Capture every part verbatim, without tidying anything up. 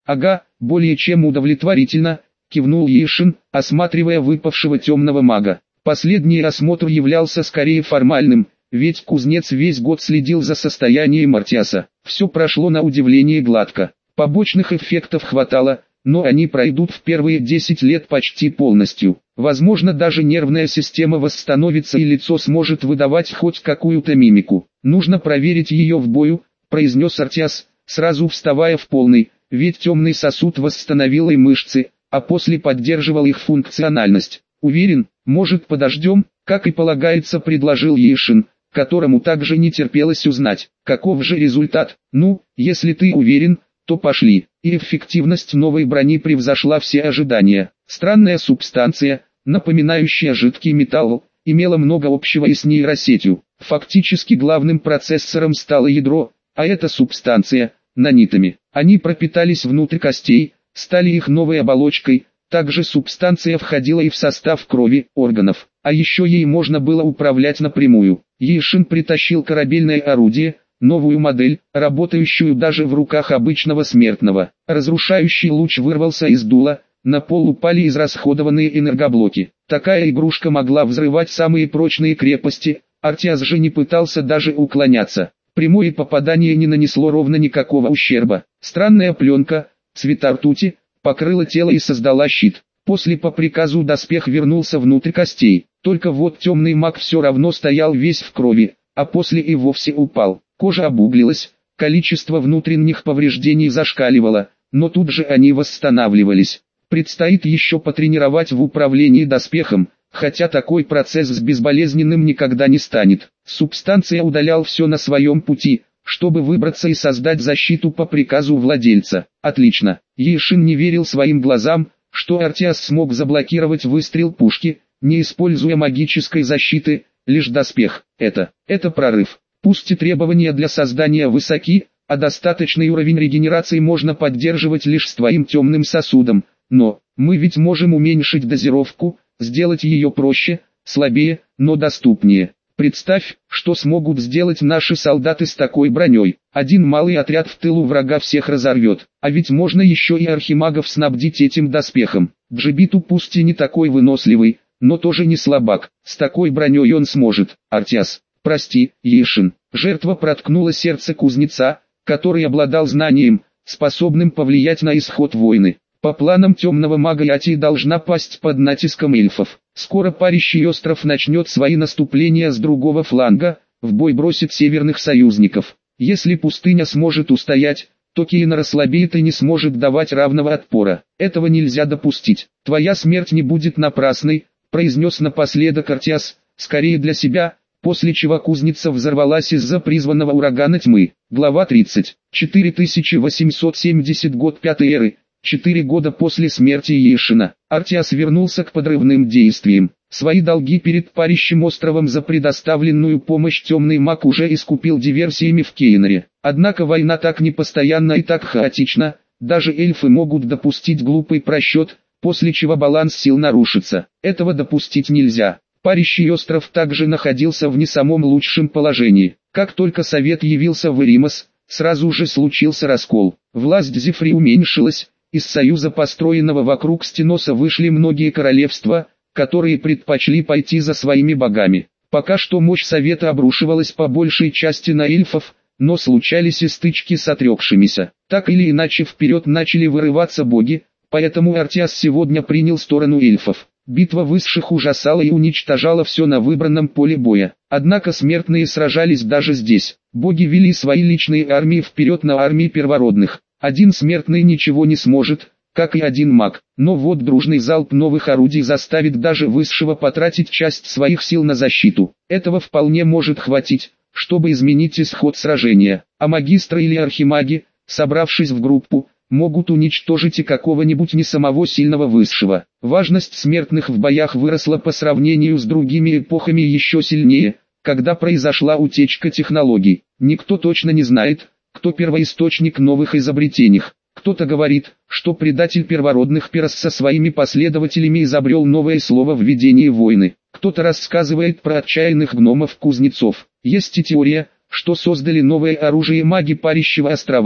Ага, более чем удовлетворительно, кивнул Ешин, осматривая выпавшего темного мага. Последний осмотр являлся скорее формальным, ведь кузнец весь год следил за состоянием Артиаса. Все прошло на удивление гладко. Побочных эффектов хватало, но они пройдут в первые десять лет почти полностью. Возможно, даже нервная система восстановится и лицо сможет выдавать хоть какую-то мимику. Нужно проверить ее в бою, произнес Артиас, сразу вставая в полный, ведь темный сосуд восстановил и мышцы, а после поддерживал их функциональность. Уверен, может подождем, как и полагается, предложил Ешин, которому также не терпелось узнать, каков же результат. Ну, если ты уверен, то пошли. И эффективность новой брони превзошла все ожидания. Странная субстанция, напоминающая жидкий металл, имела много общего и с нейросетью. Фактически главным процессором стало ядро, а эта субстанция – нанитами. Они пропитались внутрь костей, стали их новой оболочкой. Также субстанция входила и в состав крови, органов, а еще ей можно было управлять напрямую. Ешин притащил корабельное орудие, новую модель, работающую даже в руках обычного смертного. Разрушающий луч вырвался из дула, на пол упали израсходованные энергоблоки. Такая игрушка могла взрывать самые прочные крепости, Артиас же не пытался даже уклоняться. Прямое попадание не нанесло ровно никакого ущерба. Странная пленка, цвета ртути, покрыла тело и создала щит. После по приказу доспех вернулся внутрь костей. Только вот темный маг все равно стоял весь в крови, а после и вовсе упал. Кожа обуглилась, количество внутренних повреждений зашкаливало, но тут же они восстанавливались. Предстоит еще потренировать в управлении доспехом, хотя такой процесс с безболезненным никогда не станет. Субстанция удалял все на своем пути, чтобы выбраться и создать защиту по приказу владельца. Отлично. Ешин не верил своим глазам, что Артиас смог заблокировать выстрел пушки, не используя магической защиты, лишь доспех. Это, это прорыв. Пусть и требования для создания высоки, а достаточный уровень регенерации можно поддерживать лишь с твоим темным сосудом, но, мы ведь можем уменьшить дозировку, сделать ее проще, слабее, но доступнее. Представь, что смогут сделать наши солдаты с такой броней. Один малый отряд в тылу врага всех разорвет. А ведь можно еще и архимагов снабдить этим доспехом. Джибиту пусть и не такой выносливый, но тоже не слабак. С такой броней он сможет. Артиас, прости, Ешин. Жертва проткнула сердце кузнеца, который обладал знанием, способным повлиять на исход войны. По планам темного мага Ятии должна пасть под натиском эльфов. Скоро Парящий остров начнет свои наступления с другого фланга, в бой бросит северных союзников. Если пустыня сможет устоять, то Кейнор ослабеет и не сможет давать равного отпора. Этого нельзя допустить. Твоя смерть не будет напрасной, произнес напоследок Артиас, скорее для себя, после чего кузница взорвалась из-за призванного урагана тьмы. Глава тридцать. четыре тысячи восемьсот семидесятый год пятой эры. Четыре года после смерти Ешина, Артиас вернулся к подрывным действиям. Свои долги перед Парящим островом за предоставленную помощь темный маг уже искупил диверсиями в Кейноре. Однако война так непостоянна и так хаотична, даже эльфы могут допустить глупый просчет, после чего баланс сил нарушится. Этого допустить нельзя. Парящий остров также находился в не самом лучшем положении. Как только совет явился в Эримос, сразу же случился раскол. Власть Зефри уменьшилась. Из союза, построенного вокруг Стеноса, вышли многие королевства, которые предпочли пойти за своими богами. Пока что мощь совета обрушивалась по большей части на эльфов, но случались и стычки с отрекшимися. Так или иначе вперед начали вырываться боги, поэтому Артиас сегодня принял сторону эльфов. Битва высших ужасала и уничтожала все на выбранном поле боя. Однако смертные сражались даже здесь. Боги вели свои личные армии вперед на армии первородных. Один смертный ничего не сможет, как и один маг, но вот дружный залп новых орудий заставит даже высшего потратить часть своих сил на защиту. Этого вполне может хватить, чтобы изменить исход сражения, а магистры или архимаги, собравшись в группу, могут уничтожить и какого-нибудь не самого сильного высшего. Важность смертных в боях выросла по сравнению с другими эпохами еще сильнее, когда произошла утечка технологий. Никто точно не знает, кто первоисточник новых изобретений. Кто-то говорит, что предатель первородных Перос со своими последователями изобрел новое слово в ведении войны. Кто-то рассказывает про отчаянных гномов-кузнецов. Есть и теория, что создали новое оружие маги Парящего острова,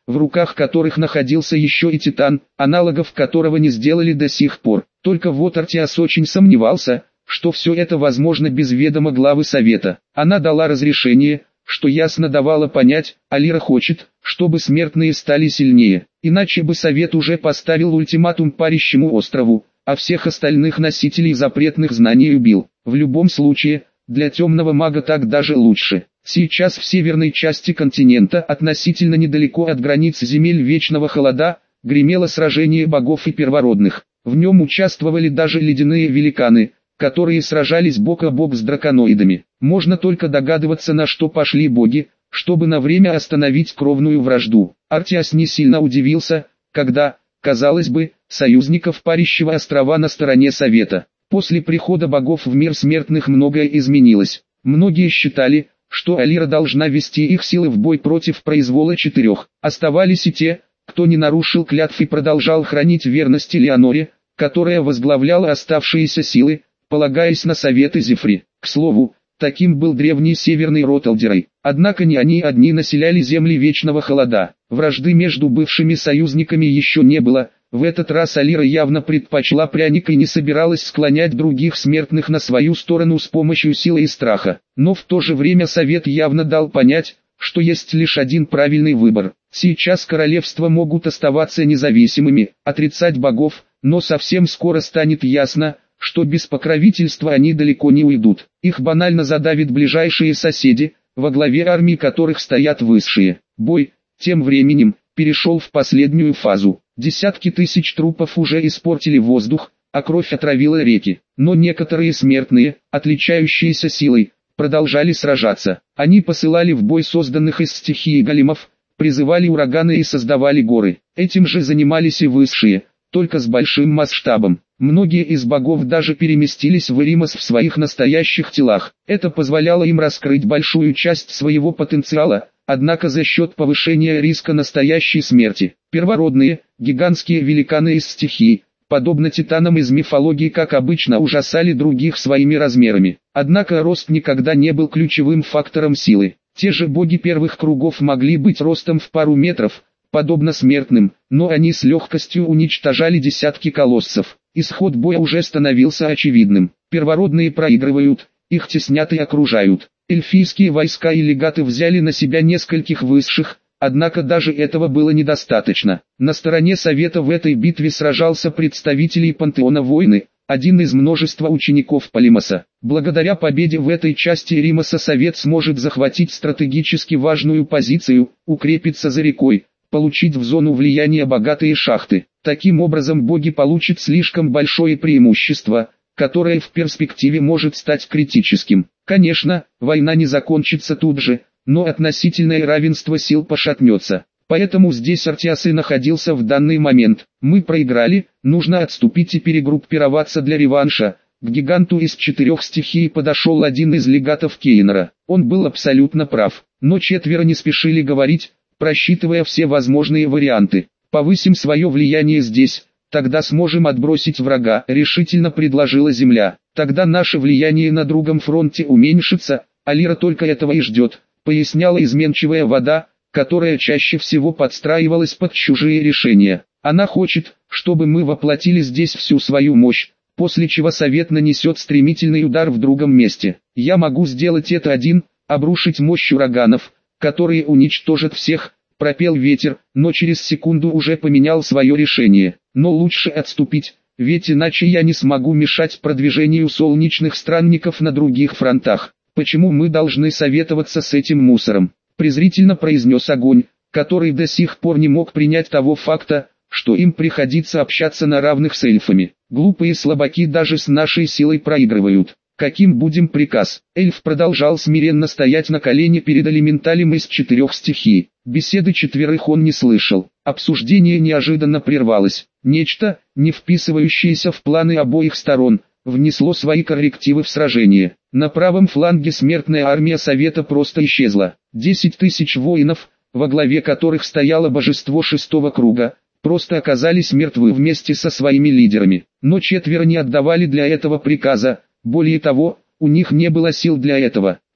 в руках которых находился еще и Титан, аналогов которого не сделали до сих пор. Только вот Артиас очень сомневался, что все это возможно без ведома главы Совета. Она дала разрешение, что ясно давало понять, Алира хочет, чтобы смертные стали сильнее. Иначе бы Совет уже поставил ультиматум Парящему острову, а всех остальных носителей запретных знаний убил. В любом случае, для темного мага так даже лучше. Сейчас в северной части континента, относительно недалеко от границ земель Вечного Холода, гремело сражение богов и первородных. В нем участвовали даже ледяные великаны, которые сражались бок о бок с драконоидами. Можно только догадываться, на что пошли боги, чтобы на время остановить кровную вражду. Артиас не сильно удивился, когда, казалось бы, союзников Парящего острова на стороне Совета. После прихода богов в мир смертных многое изменилось. Многие считали, что Алира должна вести их силы в бой против произвола четырех. Оставались и те, кто не нарушил клятв и продолжал хранить верность Элеоноре, которая возглавляла оставшиеся силы, полагаясь на советы Зефри. К слову, таким был древний северный род Алдерей. Однако не они одни населяли земли Вечного Холода. Вражды между бывшими союзниками еще не было. В этот раз Алира явно предпочла пряник и не собиралась склонять других смертных на свою сторону с помощью силы и страха. Но в то же время Совет явно дал понять, что есть лишь один правильный выбор. Сейчас королевства могут оставаться независимыми, отрицать богов, но совсем скоро станет ясно, что без покровительства они далеко не уйдут. Их банально задавят ближайшие соседи, во главе армии которых стоят высшие. Бой, тем временем, перешел в последнюю фазу. Десятки тысяч трупов уже испортили воздух, а кровь отравила реки. Но некоторые смертные, отличающиеся силой, продолжали сражаться. Они посылали в бой созданных из стихии големов, призывали ураганы и создавали горы. Этим же занимались и высшие, только с большим масштабом. Многие из богов даже переместились в Эримос в своих настоящих телах. Это позволяло им раскрыть большую часть своего потенциала, однако за счет повышения риска настоящей смерти. Первородные, гигантские великаны из стихий, подобно титанам из мифологии, как обычно, ужасали других своими размерами. Однако рост никогда не был ключевым фактором силы. Те же боги первых кругов могли быть ростом в пару метров, подобно смертным, но они с легкостью уничтожали десятки колоссов. Исход боя уже становился очевидным. Первородные проигрывают, их теснят и окружают. Эльфийские войска и легаты взяли на себя нескольких высших, однако даже этого было недостаточно. На стороне Совета в этой битве сражался представитель пантеона войны, один из множества учеников Полимоса. Благодаря победе в этой части Эримоса Совет сможет захватить стратегически важную позицию, укрепиться за рекой, получить в зону влияния богатые шахты. Таким образом боги получат слишком большое преимущество, которое в перспективе может стать критическим. Конечно, война не закончится тут же, но относительное равенство сил пошатнется. Поэтому здесь Артиас и находился в данный момент. Мы проиграли, нужно отступить и перегруппироваться для реванша. К гиганту из четырех стихий подошел один из легатов Кейнера. Он был абсолютно прав, но четверо не спешили говорить, просчитывая все возможные варианты. Повысим свое влияние здесь, тогда сможем отбросить врага, решительно предложила Земля. Тогда наше влияние на другом фронте уменьшится, Алира только этого и ждет, поясняла изменчивая вода, которая чаще всего подстраивалась под чужие решения. Она хочет, чтобы мы воплотили здесь всю свою мощь, после чего Совет нанесет стремительный удар в другом месте. Я могу сделать это один, обрушить мощь ураганов, которые уничтожат всех, пропел ветер, но через секунду уже поменял свое решение. Но лучше отступить, ведь иначе я не смогу мешать продвижению солнечных странников на других фронтах. Почему мы должны советоваться с этим мусором? Презрительно произнес огонь, который до сих пор не мог принять того факта, что им приходится общаться на равных с эльфами. Глупые слабаки даже с нашей силой проигрывают. Каким будем приказ? Эльф продолжал смиренно стоять на колене перед элементалем из четырех стихий. Беседы четверых он не слышал. Обсуждение неожиданно прервалось. Нечто, не вписывающееся в планы обоих сторон, внесло свои коррективы в сражение. На правом фланге смертная армия Совета просто исчезла. Десять тысяч воинов, во главе которых стояло божество шестого круга, просто оказались мертвы вместе со своими лидерами. Но четверо не отдавали для этого приказа. Более того, у них не было сил для этого.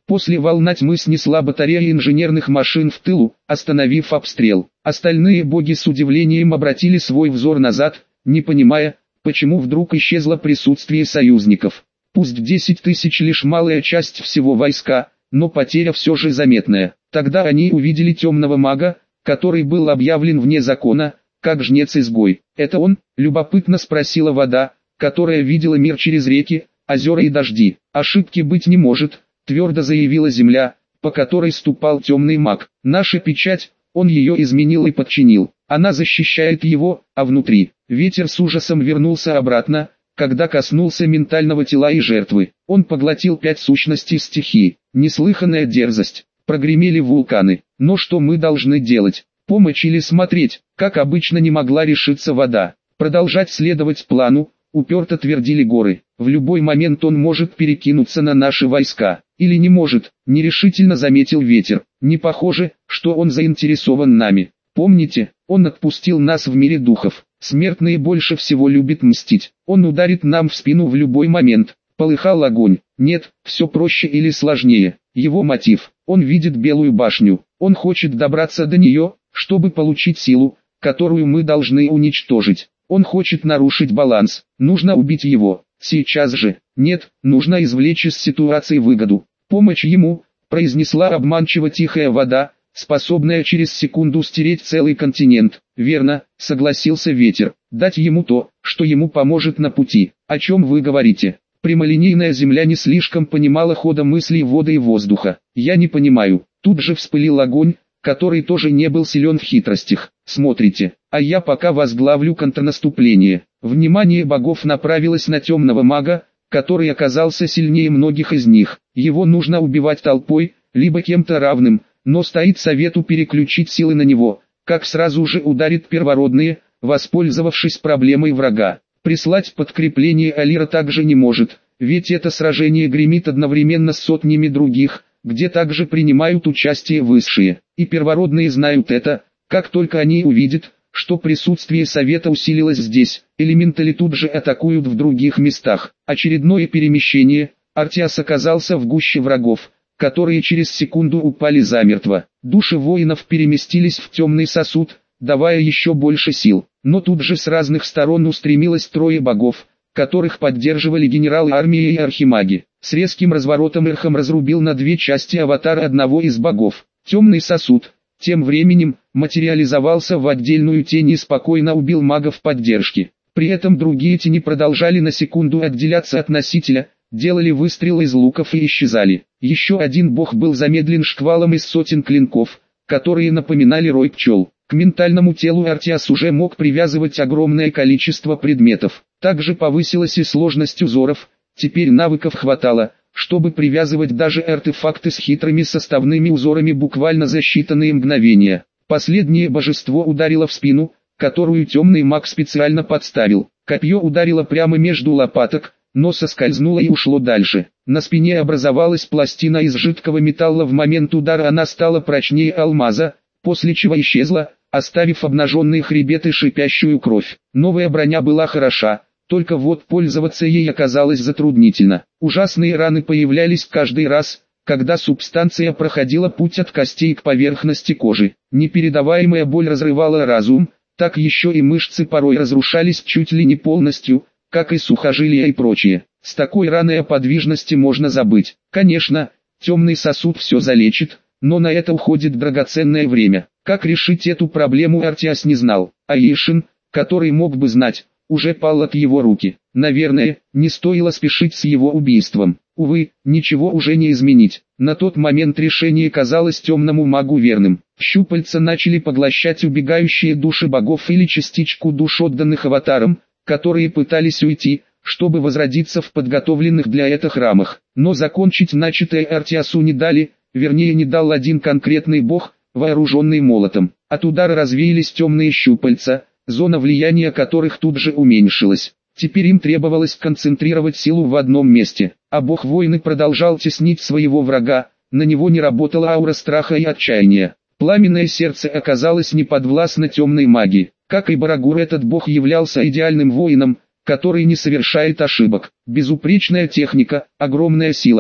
После волна тьмы снесла батареи инженерных машин в тылу, остановив обстрел. Остальные боги с удивлением обратили свой взор назад, не понимая, почему вдруг исчезло присутствие союзников. Пусть десять тысяч лишь малая часть всего войска, но потеря все же заметная. Тогда они увидели темного мага, который был объявлен вне закона, как жнец-изгой. «Это он?» – любопытно спросила вода, которая видела мир через реки, озера и дожди. «Ошибки быть не может», – твердо заявила земля, по которой ступал темный маг. «Наша печать, он ее изменил и подчинил. Она защищает его, а внутри». Ветер с ужасом вернулся обратно, когда коснулся ментального тела и жертвы. Он поглотил пять сущностей стихии. Неслыханная дерзость. Прогремели вулканы. Но что мы должны делать? Помочь или смотреть? Как обычно не могла решиться вода. Продолжать следовать плану, уперто твердили горы. В любой момент он может перекинуться на наши войска. Или не может, нерешительно заметил ветер. Не похоже, что он заинтересован нами. Помните, он отпустил нас в мире духов. Смертные больше всего любят мстить. Он ударит нам в спину в любой момент. Полыхал огонь. Нет, все проще или сложнее. Его мотив. Он видит Белую башню. Он хочет добраться до нее, чтобы получить силу, которую мы должны уничтожить. Он хочет нарушить баланс. Нужно убить его. Сейчас же. Нет, нужно извлечь из ситуации выгоду. Помощь ему, произнесла обманчиво тихая вода, способная через секунду стереть целый континент. Верно, согласился ветер. Дать ему то, что ему поможет на пути. О чем вы говорите? Прямолинейная земля не слишком понимала хода мыслей воды и воздуха. Я не понимаю. Тут же вспылил огонь, который тоже не был силен в хитростях. Смотрите, а я пока возглавлю контрнаступление. Внимание богов направилось на темного мага, который оказался сильнее многих из них. Его нужно убивать толпой, либо кем-то равным, но стоит совету переключить силы на него, как сразу же ударит первородные, воспользовавшись проблемой врага. Прислать подкрепление Алира также не может, ведь это сражение гремит одновременно с сотнями других, где также принимают участие высшие. И первородные знают это, как только они увидят, что присутствие совета усилилось здесь, элементали тут же атакуют в других местах. Очередное перемещение, Артиас оказался в гуще врагов, которые через секунду упали замертво. Души воинов переместились в темный сосуд, давая еще больше сил. Но тут же с разных сторон устремилось трое богов, которых поддерживали генералы армии и архимаги. С резким разворотом Эрхам разрубил на две части аватара одного из богов. Темный сосуд, тем временем, материализовался в отдельную тень и спокойно убил магов поддержки. При этом другие тени продолжали на секунду отделяться от носителя, делали выстрелы из луков и исчезали. Еще один бог был замедлен шквалом из сотен клинков, которые напоминали рой пчел. К ментальному телу Артиас уже мог привязывать огромное количество предметов. Также повысилась и сложность узоров, теперь навыков хватало, чтобы привязывать даже артефакты с хитрыми составными узорами буквально за считанные мгновения. Последнее божество ударило в спину, которую темный маг специально подставил. Копье ударило прямо между лопаток, но соскользнуло и ушло дальше. На спине образовалась пластина из жидкого металла, в момент удара она стала прочнее алмаза, после чего исчезла, оставив обнаженный хребет и шипящую кровь. Новая броня была хороша, только вот пользоваться ей оказалось затруднительно. Ужасные раны появлялись каждый раз, когда субстанция проходила путь от костей к поверхности кожи. Непередаваемая боль разрывала разум, так еще и мышцы порой разрушались чуть ли не полностью, как и сухожилия и прочее. С такой раной о подвижности можно забыть. Конечно, темный сосуд все залечит, но на это уходит драгоценное время. Как решить эту проблему Артиас не знал, а Ишин, который мог бы знать, уже пал от его руки. Наверное, не стоило спешить с его убийством. Увы, ничего уже не изменить. На тот момент решение казалось темному магу верным. Щупальца начали поглощать убегающие души богов или частичку душ, отданных аватарам, которые пытались уйти, чтобы возродиться в подготовленных для этого храмах. Но закончить начатое Артиасу не дали, вернее не дал один конкретный бог, вооруженный молотом. От удара развеялись темные щупальца, зона влияния которых тут же уменьшилась. Теперь им требовалось концентрировать силу в одном месте, а бог войны продолжал теснить своего врага, на него не работала аура страха и отчаяния. Пламенное сердце оказалось неподвластно темной магии. Как и Барагур, этот бог являлся идеальным воином, который не совершает ошибок. Безупречная техника, огромная сила,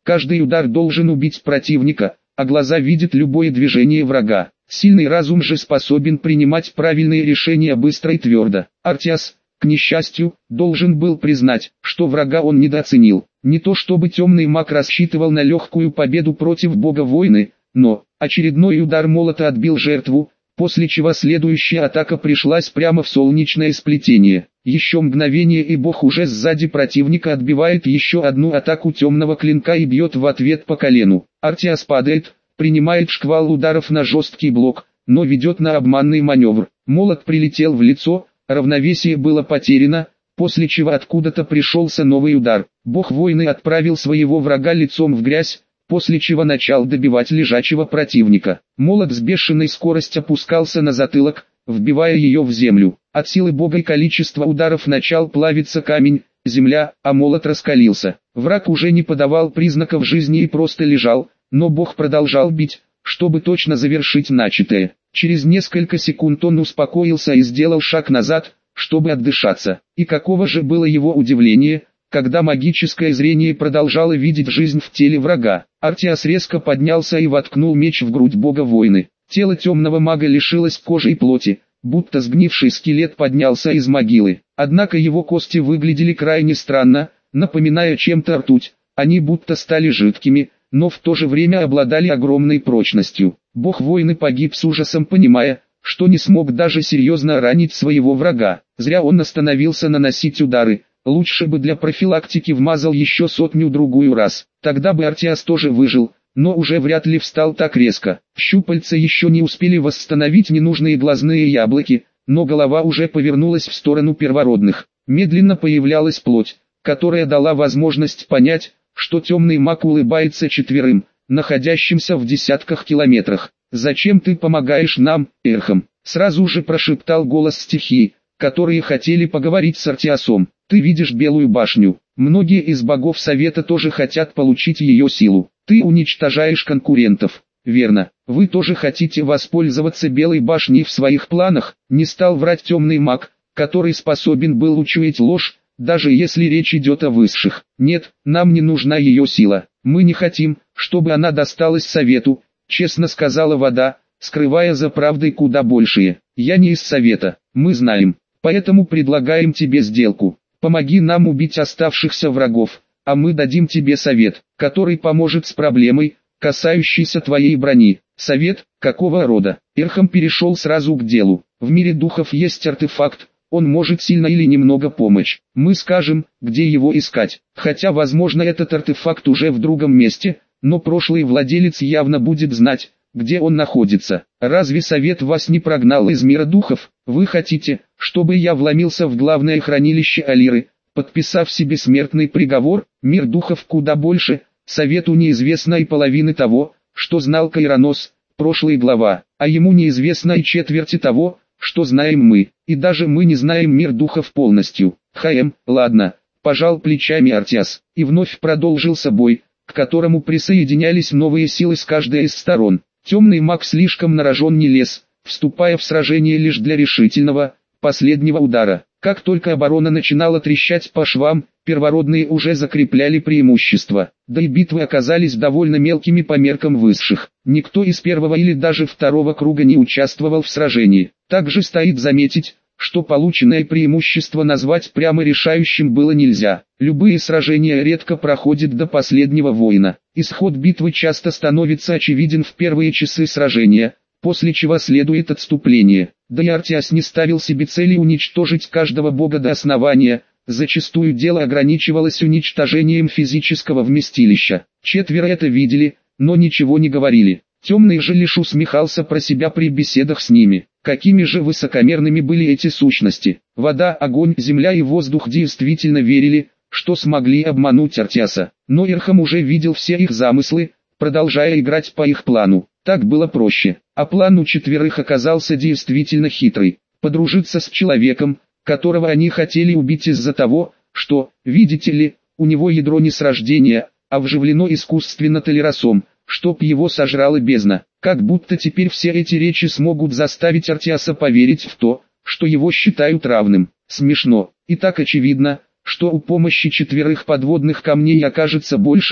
Каждый удар должен убить противника, а глаза видят любое движение врага. Сильный разум же способен принимать правильные решения быстро и твердо. Артиас, к несчастью, должен был признать, что врага он недооценил. Не то чтобы темный маг рассчитывал на легкую победу против бога войны, но очередной удар молота отбил жертву, после чего следующая атака пришлась прямо в солнечное сплетение. Еще мгновение и бог уже сзади противника отбивает еще одну атаку темного клинка и бьет в ответ по колену. Артиас падает, принимает шквал ударов на жесткий блок, но ведет на обманный маневр. Молот прилетел в лицо, равновесие было потеряно, после чего откуда-то пришелся новый удар. Бог войны отправил своего врага лицом в грязь, после чего начал добивать лежачего противника. Молот с бешеной скоростью опускался на затылок, вбивая ее в землю. От силы бога и количества ударов начал плавиться камень, земля, а молот раскалился. Враг уже не подавал признаков жизни и просто лежал, но бог продолжал бить, чтобы точно завершить начатое. Через несколько секунд он успокоился и сделал шаг назад, чтобы отдышаться. И каково же было его удивление, когда магическое зрение продолжало видеть жизнь в теле врага. Артиас резко поднялся и воткнул меч в грудь бога войны. Тело темного мага лишилось кожи и плоти, будто сгнивший скелет поднялся из могилы. Однако его кости выглядели крайне странно, напоминая чем-то ртуть. Они будто стали жидкими, но в то же время обладали огромной прочностью. Бог войны погиб с ужасом, понимая, что не смог даже серьезно ранить своего врага. Зря он остановился наносить удары, лучше бы для профилактики вмазал еще сотню-другую раз. Тогда бы Артиас тоже выжил, но уже вряд ли встал так резко. Щупальца еще не успели восстановить ненужные глазные яблоки, но голова уже повернулась в сторону первородных. Медленно появлялась плоть, которая дала возможность понять, что темный маг улыбается четверым, находящимся в десятках километрах. «Зачем ты помогаешь нам, Эрхам?» Сразу же прошептал голос стихии, которые хотели поговорить с Артиасом. «Ты видишь Белую башню. Многие из богов Совета тоже хотят получить ее силу. Ты уничтожаешь конкурентов. Верно. Вы тоже хотите воспользоваться Белой башней в своих планах?» Не стал врать темный маг, который способен был учуять ложь, даже если речь идет о высших. «Нет, нам не нужна ее сила. Мы не хотим, чтобы она досталась Совету», честно сказала вода, скрывая за правдой куда большее. «Я не из Совета, мы знаем, поэтому предлагаем тебе сделку. Помоги нам убить оставшихся врагов, а мы дадим тебе совет, который поможет с проблемой, касающейся твоей брони». «Совет? Какого рода?» Эрхам перешел сразу к делу. «В мире духов есть артефакт, он может сильно или немного помочь. Мы скажем, где его искать. Хотя возможно этот артефакт уже в другом месте, но прошлый владелец явно будет знать, где он находится. Разве Совет вас не прогнал из мира духов? Вы хотите, чтобы я вломился в главное хранилище Алиры, подписав себе смертный приговор? Мир духов куда больше, Совету неизвестно и половины того, что знал Кайронос, прошлый глава, а ему неизвестно и четверти того, что знаем мы, и даже мы не знаем мир духов полностью. Хаем, ладно, пожал плечами Артиас, и вновь продолжился бой, к которому присоединялись новые силы с каждой из сторон. Темный маг слишком на рожон не лез, вступая в сражение лишь для решительного, последнего удара. Как только оборона начинала трещать по швам, первородные уже закрепляли преимущество, да и битвы оказались довольно мелкими по меркам высших. Никто из первого или даже второго круга не участвовал в сражении. Также стоит заметить, что полученное преимущество назвать прямо решающим было нельзя. Любые сражения редко проходят до последнего воина. Исход битвы часто становится очевиден в первые часы сражения, после чего следует отступление. Да и Артиас не ставил себе цели уничтожить каждого бога до основания, зачастую дело ограничивалось уничтожением физического вместилища. Четверо это видели, но ничего не говорили. Темный же лишь усмехался про себя при беседах с ними. Какими же высокомерными были эти сущности. Вода, огонь, земля и воздух действительно верили, что смогли обмануть Артиаса. Но Эрхам уже видел все их замыслы, продолжая играть по их плану. Так было проще. А план у четверых оказался действительно хитрый. Подружиться с человеком, которого они хотели убить из-за того, что, видите ли, у него ядро не с рождения, а вживлено искусственно толерасом, чтоб его сожрала бездна. Как будто теперь все эти речи смогут заставить Артиаса поверить в то, что его считают равным. Смешно. И так очевидно, что у помощи четверых подводных камней окажется больше,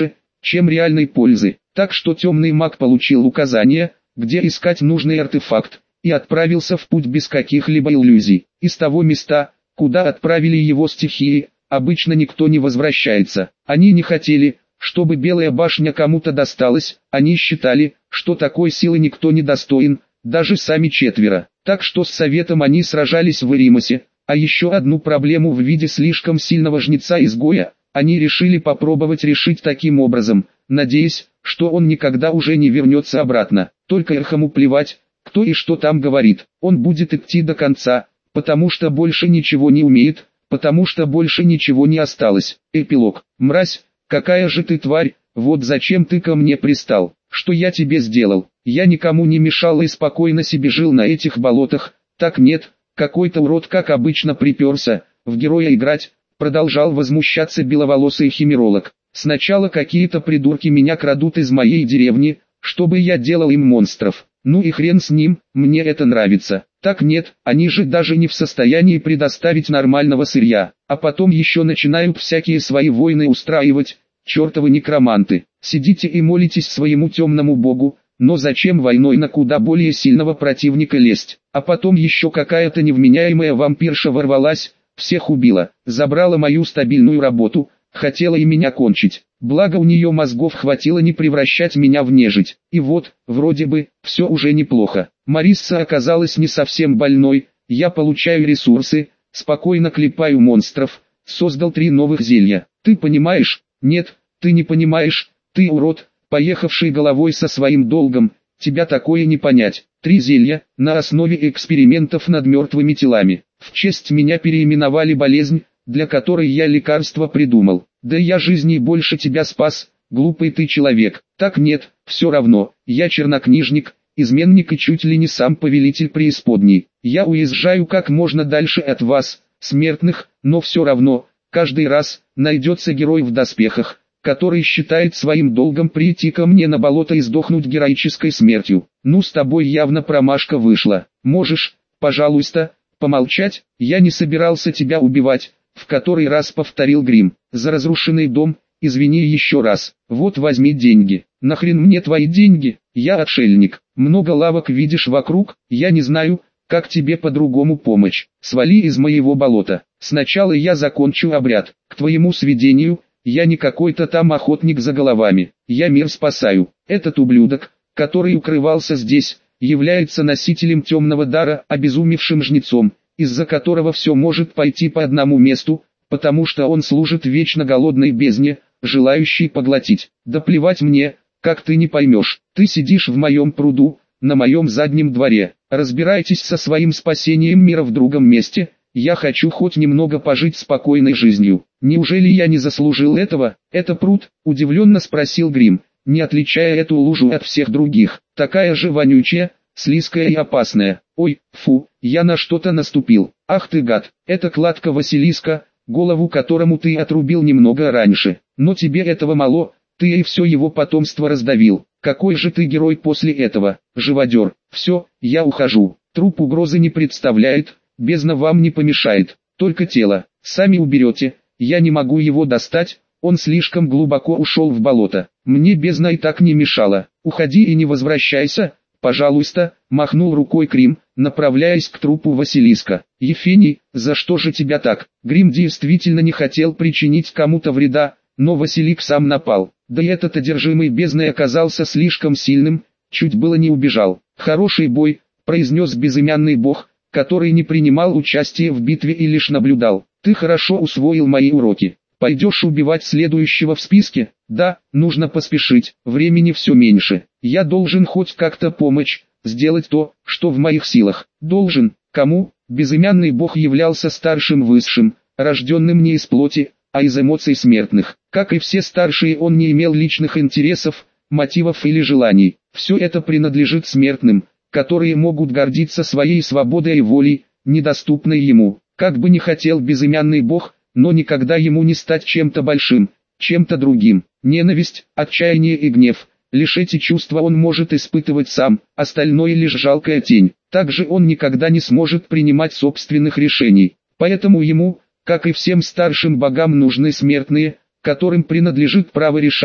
чем реальной пользы. Так что темный маг получил указание, где искать нужный артефакт, и отправился в путь без каких-либо иллюзий. Из того места, куда отправили его стихии, обычно никто не возвращается. Они не хотели, чтобы Белая башня кому-то досталась, они считали, что такой силы никто не достоин, даже сами четверо. Так что с советом они сражались в Эримосе, а еще одну проблему в виде слишком сильного жнеца-изгоя, они решили попробовать решить таким образом, надеясь, что он никогда уже не вернется обратно. Только Эрхаму плевать, кто и что там говорит, он будет идти до конца, потому что больше ничего не умеет, потому что больше ничего не осталось. Эпилог. Мразь, какая же ты тварь, вот зачем ты ко мне пристал, что я тебе сделал? Я никому не мешал и спокойно себе жил на этих болотах, так нет, какой-то урод как обычно приперся, в героя играть, продолжал возмущаться беловолосый химеролог. Сначала какие-то придурки меня крадут из моей деревни, чтобы я делал им монстров. Ну и хрен с ним, мне это нравится. Так нет, они же даже не в состоянии предоставить нормального сырья, а потом еще начинают всякие свои войны устраивать, чертовы некроманты. Сидите и молитесь своему темному богу, но зачем войной на куда более сильного противника лезть? А потом еще какая-то невменяемая вампирша ворвалась, всех убила, забрала мою стабильную работу, хотела и меня кончить. Благо у нее мозгов хватило не превращать меня в нежить. И вот, вроде бы, все уже неплохо. Марисса оказалась не совсем больной, я получаю ресурсы, спокойно клепаю монстров, создал три новых зелья. Ты понимаешь? Нет, ты не понимаешь, ты урод, поехавший головой со своим долгом, тебя такое не понять. Три зелья, на основе экспериментов над мертвыми телами. В честь меня переименовали болезнь, для которой я лекарство придумал. Да я жизней больше тебя спас, глупый ты человек. Так нет, все равно, я чернокнижник, изменник и чуть ли не сам повелитель преисподней. Я уезжаю как можно дальше от вас, смертных, но все равно, каждый раз, найдется герой в доспехах, который считает своим долгом прийти ко мне на болото и сдохнуть героической смертью. Ну с тобой явно промашка вышла. Можешь, пожалуйста, помолчать? Я не собирался тебя убивать. В который раз повторил Грим. За разрушенный дом, извини еще раз. Вот возьми деньги. Нахрен мне твои деньги? Я отшельник. Много лавок видишь вокруг, я не знаю, как тебе по-другому помочь. Свали из моего болота. Сначала я закончу обряд. К твоему сведению, я не какой-то там охотник за головами. Я мир спасаю. Этот ублюдок, который укрывался здесь, является носителем темного дара, обезумевшим жнецом, из-за которого все может пойти по одному месту, потому что он служит вечно голодной бездне, желающей поглотить. Да плевать мне, как ты не поймешь, ты сидишь в моем пруду, на моем заднем дворе, разбирайтесь со своим спасением мира в другом месте, я хочу хоть немного пожить спокойной жизнью. Неужели я не заслужил этого? Это пруд? Удивленно спросил Грим, не отличая эту лужу от всех других, такая же вонючая, слизкая и опасная. Ой, фу, я на что-то наступил. Ах ты гад, это кладка Василиска, голову которому ты отрубил немного раньше. Но тебе этого мало, ты и все его потомство раздавил. Какой же ты герой после этого, живодер. Все, я ухожу. Труп угрозы не представляет, бездна вам не помешает. Только тело, сами уберете, я не могу его достать, он слишком глубоко ушел в болото. Мне бездна и так не мешала. Уходи и не возвращайся. «Пожалуйста», — махнул рукой Грим, направляясь к трупу Василиска. «Ефений, за что же тебя так?» Грим действительно не хотел причинить кому-то вреда, но Василик сам напал. Да и этот одержимый бездной оказался слишком сильным, чуть было не убежал. «Хороший бой», — произнес безымянный бог, который не принимал участия в битве и лишь наблюдал. «Ты хорошо усвоил мои уроки. Пойдешь убивать следующего в списке? Да, нужно поспешить, времени все меньше. Я должен хоть как-то помочь, сделать то, что в моих силах. Должен, кому? Безымянный бог являлся старшим высшим, рожденным не из плоти, а из эмоций смертных. Как и все старшие, он не имел личных интересов, мотивов или желаний. Все это принадлежит смертным, которые могут гордиться своей свободой и волей, недоступной ему. Как бы ни хотел безымянный бог, но никогда ему не стать чем-то большим, чем-то другим. Ненависть, отчаяние и гнев, лишь эти чувства он может испытывать сам, остальное лишь жалкая тень. Также он никогда не сможет принимать собственных решений. Поэтому ему, как и всем старшим богам, нужны смертные, которым принадлежит право решать,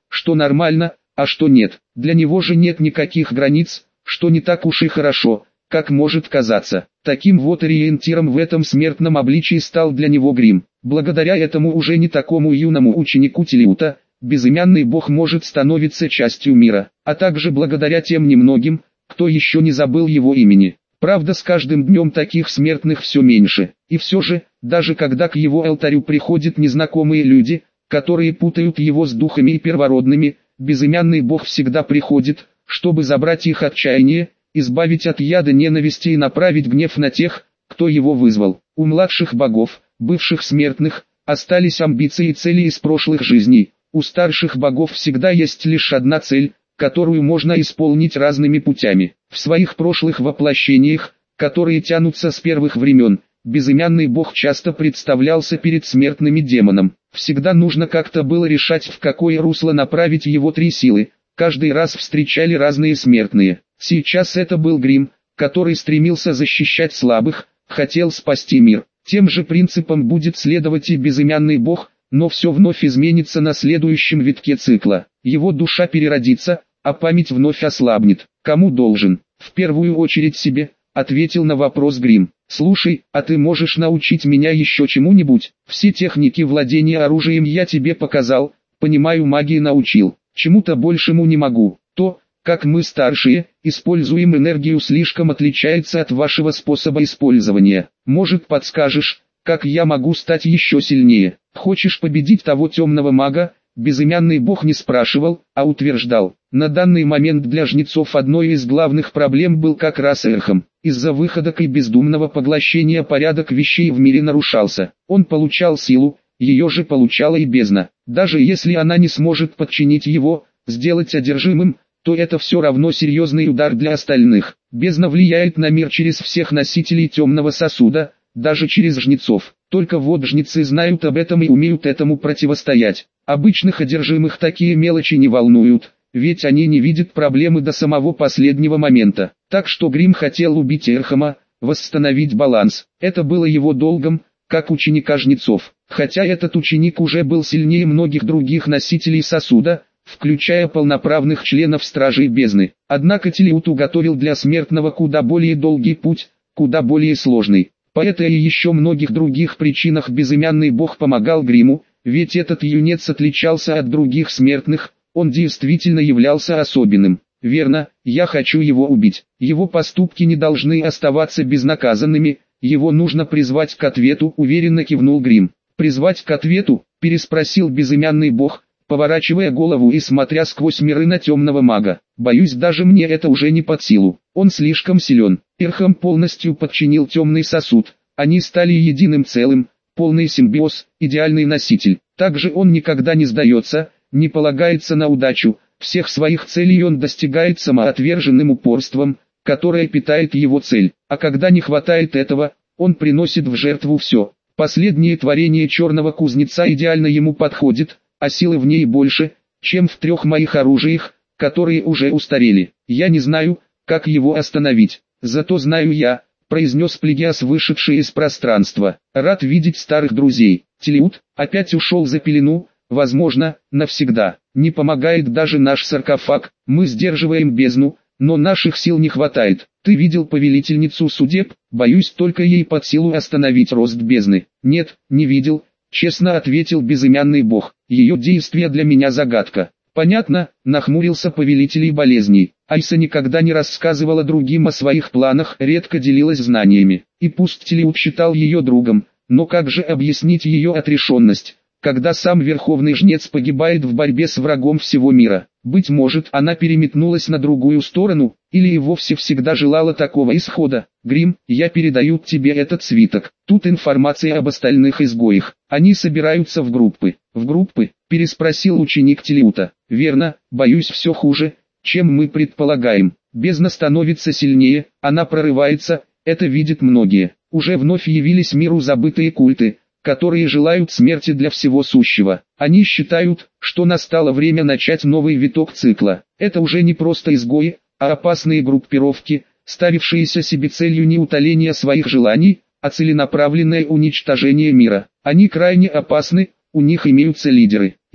что нормально, а что нет. Для него же нет никаких границ, что не так уж и хорошо, как может казаться. Таким вот ориентиром в этом смертном обличии стал для него грим. Благодаря этому уже не такому юному ученику Телиута, безымянный бог может становиться частью мира, а также благодаря тем немногим, кто еще не забыл его имени. Правда, с каждым днем таких смертных все меньше, и все же, даже когда к его алтарю приходят незнакомые люди, которые путают его с духами и первородными, безымянный бог всегда приходит, чтобы забрать их отчаяние, избавить от яда ненависти и направить гнев на тех, кто его вызвал. У младших богов, бывших смертных, остались амбиции и цели из прошлых жизней. У старших богов всегда есть лишь одна цель, которую можно исполнить разными путями. В своих прошлых воплощениях, которые тянутся с первых времен, безымянный бог часто представлялся перед смертными демоном. Всегда нужно как-то было решать, в какое русло направить его три силы. Каждый раз встречали разные смертные. Сейчас это был Грим, который стремился защищать слабых, хотел спасти мир. Тем же принципом будет следовать и безымянный бог, но все вновь изменится на следующем витке цикла. Его душа переродится, а память вновь ослабнет. Кому должен? В первую очередь себе, ответил на вопрос Грим. Слушай, а ты можешь научить меня еще чему-нибудь? Все техники владения оружием я тебе показал, понимаю, магии научил. Чему-то большему не могу. То, как мы старшие, используем энергию, слишком отличается от вашего способа использования. Может, подскажешь, как я могу стать еще сильнее? Хочешь победить того темного мага? Безымянный бог не спрашивал, а утверждал. На данный момент для жнецов одной из главных проблем был как раз Эрхам. Из-за выходок и бездумного поглощения порядок вещей в мире нарушался. Он получал силу, ее же получала и бездна. Даже если она не сможет подчинить его, сделать одержимым, то это все равно серьезный удар для остальных. Бездна влияет на мир через всех носителей темного сосуда, даже через жнецов. Только вот жнецы знают об этом и умеют этому противостоять. Обычных одержимых такие мелочи не волнуют, ведь они не видят проблемы до самого последнего момента. Так что Грим хотел убить Эрхама, восстановить баланс. Это было его долгом, как ученика жнецов. Хотя этот ученик уже был сильнее многих других носителей сосуда, включая полноправных членов Стражей Бездны. Однако Телиут уготовил для смертного куда более долгий путь, куда более сложный. По этой и еще многих других причинах безымянный бог помогал Гриму, ведь этот юнец отличался от других смертных, он действительно являлся особенным. Верно, я хочу его убить. Его поступки не должны оставаться безнаказанными, его нужно призвать к ответу, уверенно кивнул Грим. Призвать к ответу, переспросил безымянный бог, поворачивая голову и смотря сквозь миры на темного мага. Боюсь, даже мне это уже не под силу. Он слишком силен. Эрхам полностью подчинил темный сосуд. Они стали единым целым, полный симбиоз, идеальный носитель. Также он никогда не сдается, не полагается на удачу. Всех своих целей он достигает самоотверженным упорством, которое питает его цель. А когда не хватает этого, он приносит в жертву все. Последнее творение черного кузнеца идеально ему подходит, а силы в ней больше, чем в трех моих оружиях, которые уже устарели. Я не знаю, как его остановить. Зато знаю я, произнес Плегиас, вышедший из пространства. Рад видеть старых друзей. Телиут опять ушел за пелену, возможно, навсегда. Не помогает даже наш саркофаг, мы сдерживаем бездну, но наших сил не хватает. Ты видел повелительницу судеб? Боюсь, только ей под силу остановить рост бездны. Нет, не видел, честно ответил безымянный бог. Ее действия для меня загадка. Понятно, нахмурился повелитель болезней. Айса никогда не рассказывала другим о своих планах, редко делилась знаниями. И пусть Телиут считал ее другом, но как же объяснить ее отрешенность, когда сам Верховный Жнец погибает в борьбе с врагом всего мира? Быть может, она переметнулась на другую сторону, или и вовсе всегда желала такого исхода. Грим, я передаю тебе этот свиток. Тут информация об остальных изгоях. Они собираются в группы. В группы? Переспросил ученик Телиута. Верно, боюсь, все хуже, чем мы предполагаем. Бездна становится сильнее, она прорывается, это видят многие. Уже вновь явились миру забытые культы, которые желают смерти для всего сущего. Они считают, что настало время начать новый виток цикла. Это уже не просто изгои, а опасные группировки, ставившиеся себе целью не утоления своих желаний, а целенаправленное уничтожение мира. Они крайне опасны, у них имеются лидеры.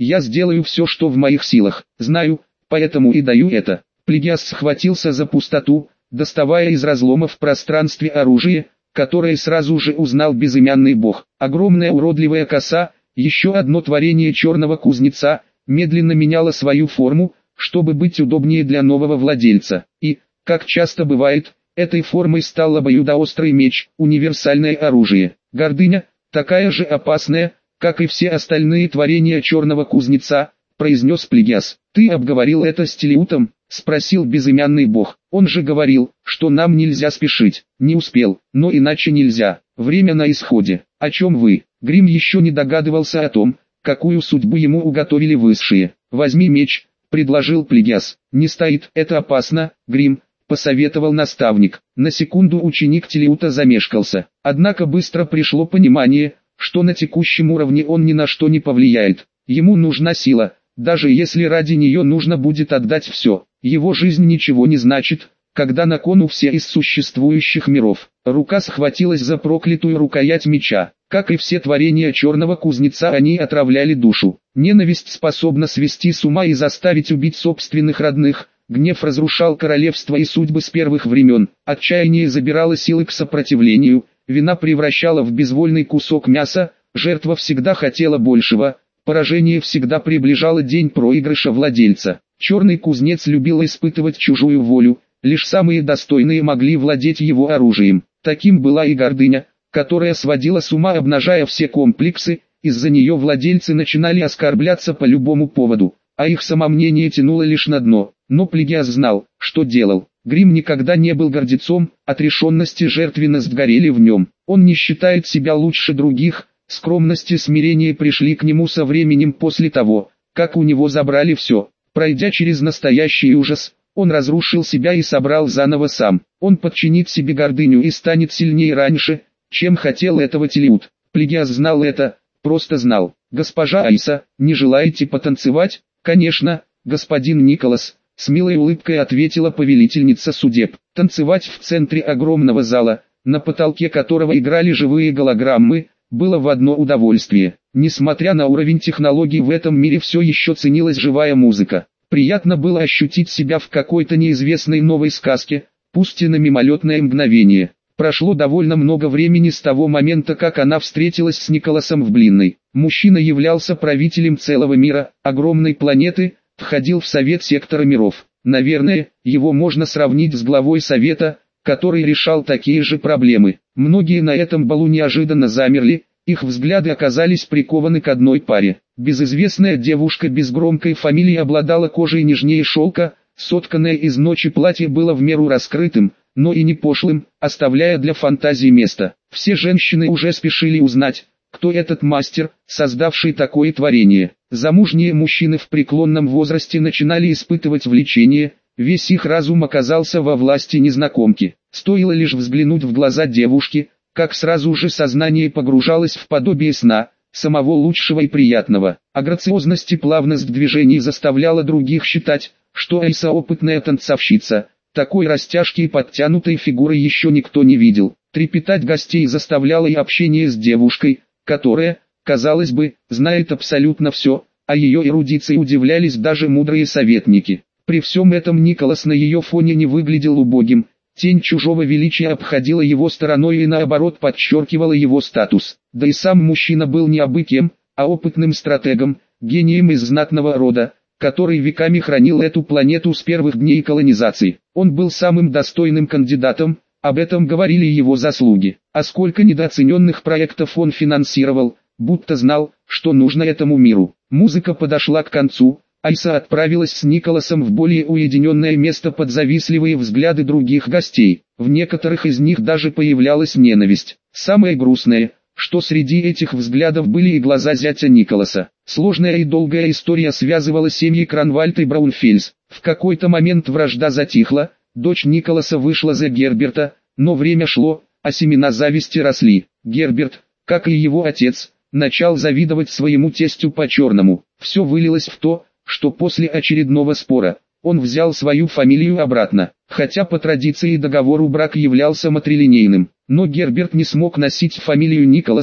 Я сделаю все, что в моих силах. Знаю, поэтому и даю это. Плегиас схватился за пустоту, доставая из разлома в пространстве оружие, которое сразу же узнал безымянный бог. Огромная уродливая коса, еще одно творение черного кузнеца, медленно меняла свою форму, чтобы быть удобнее для нового владельца. И, как часто бывает, этой формой стал обоюдоострый меч, универсальное оружие. Гордыня, такая же опасная, как и все остальные творения черного кузнеца, произнес Плегиас. «Ты обговорил это с Телиутом?» — спросил безымянный бог. «Он же говорил, что нам нельзя спешить». «Не успел, но иначе нельзя. Время на исходе. О чем вы?» Грим еще не догадывался о том, какую судьбу ему уготовили высшие. «Возьми меч», — предложил Плегиас. «Не стоит, это опасно, Грим», — посоветовал наставник. На секунду ученик Телиута замешкался. Однако быстро пришло понимание, что на текущем уровне он ни на что не повлияет. Ему нужна сила, даже если ради нее нужно будет отдать все. Его жизнь ничего не значит, когда на кону все из существующих миров. Рука схватилась за проклятую рукоять меча. Как и все творения черного кузнеца, они отравляли душу. Ненависть способна свести с ума и заставить убить собственных родных. Гнев разрушал королевство и судьбы с первых времен. Отчаяние забирало силы к сопротивлению. Вина превращала в безвольный кусок мяса. Жертва всегда хотела большего. Поражение всегда приближало день проигрыша владельца. Черный кузнец любил испытывать чужую волю. Лишь самые достойные могли владеть его оружием. Таким была и гордыня, которая сводила с ума, обнажая все комплексы. Из-за нее владельцы начинали оскорбляться по любому поводу, а их самомнение тянуло лишь на дно. Но Плегиас знал, что делал. Грим никогда не был гордецом, отрешенность и жертвенность горели в нем. Он не считает себя лучше других. Скромность и смирение пришли к нему со временем после того, как у него забрали все. Пройдя через настоящий ужас, он разрушил себя и собрал заново сам. Он подчинит себе гордыню и станет сильнее раньше, чем хотел этого Телиут. Плегиас знал это, просто знал. «Госпожа Айса, не желаете потанцевать?» «Конечно, господин Николас», — с милой улыбкой ответила повелительница судеб. Танцевать в центре огромного зала, на потолке которого играли живые голограммы, было в одно удовольствие. Несмотря на уровень технологий, в этом мире все еще ценилась живая музыка. Приятно было ощутить себя в какой-то неизвестной новой сказке, пусть и на мимолетное мгновение. Прошло довольно много времени с того момента, как она встретилась с Николасом в Блинной. Мужчина являлся правителем целого мира, огромной планеты, входил в Совет Сектора Миров. Наверное, его можно сравнить с главой Совета, который решал такие же проблемы. Многие на этом балу неожиданно замерли, их взгляды оказались прикованы к одной паре. Безызвестная девушка без громкой фамилии обладала кожей нежнее шелка, сотканное из ночи платье было в меру раскрытым, но и не пошлым, оставляя для фантазии место. Все женщины уже спешили узнать, кто этот мастер, создавший такое творение. Замужние мужчины в преклонном возрасте начинали испытывать влечение, весь их разум оказался во власти незнакомки. Стоило лишь взглянуть в глаза девушки, как сразу же сознание погружалось в подобие сна, самого лучшего и приятного. А грациозность и плавность движений заставляла других считать, что Айса опытная танцовщица. Такой растяжки и подтянутой фигуры еще никто не видел. Трепетать гостей заставляло и общение с девушкой, которая, казалось бы, знает абсолютно все, а ее эрудиции удивлялись даже мудрые советники. При всем этом Николас на ее фоне не выглядел убогим, тень чужого величия обходила его стороной и наоборот подчеркивала его статус. Да и сам мужчина был не абы кем, а опытным стратегом, гением из знатного рода, который веками хранил эту планету с первых дней колонизации. Он был самым достойным кандидатом, об этом говорили его заслуги. А сколько недооцененных проектов он финансировал, будто знал, что нужно этому миру. Музыка подошла к концу. Айса отправилась с Николасом в более уединенное место под завистливые взгляды других гостей. В некоторых из них даже появлялась ненависть. Самое грустное, что среди этих взглядов были и глаза зятя Николаса. Сложная и долгая история связывала семьи Кранвальд и Браунфельс. В какой-то момент вражда затихла, дочь Николаса вышла за Герберта, но время шло, а семена зависти росли. Герберт, как и его отец, начал завидовать своему тестю по-черному. Все вылилось в то, что после очередного спора, он взял свою фамилию обратно. Хотя по традиции и договору брак являлся матрилинейным, но Герберт не смог носить фамилию Николаса,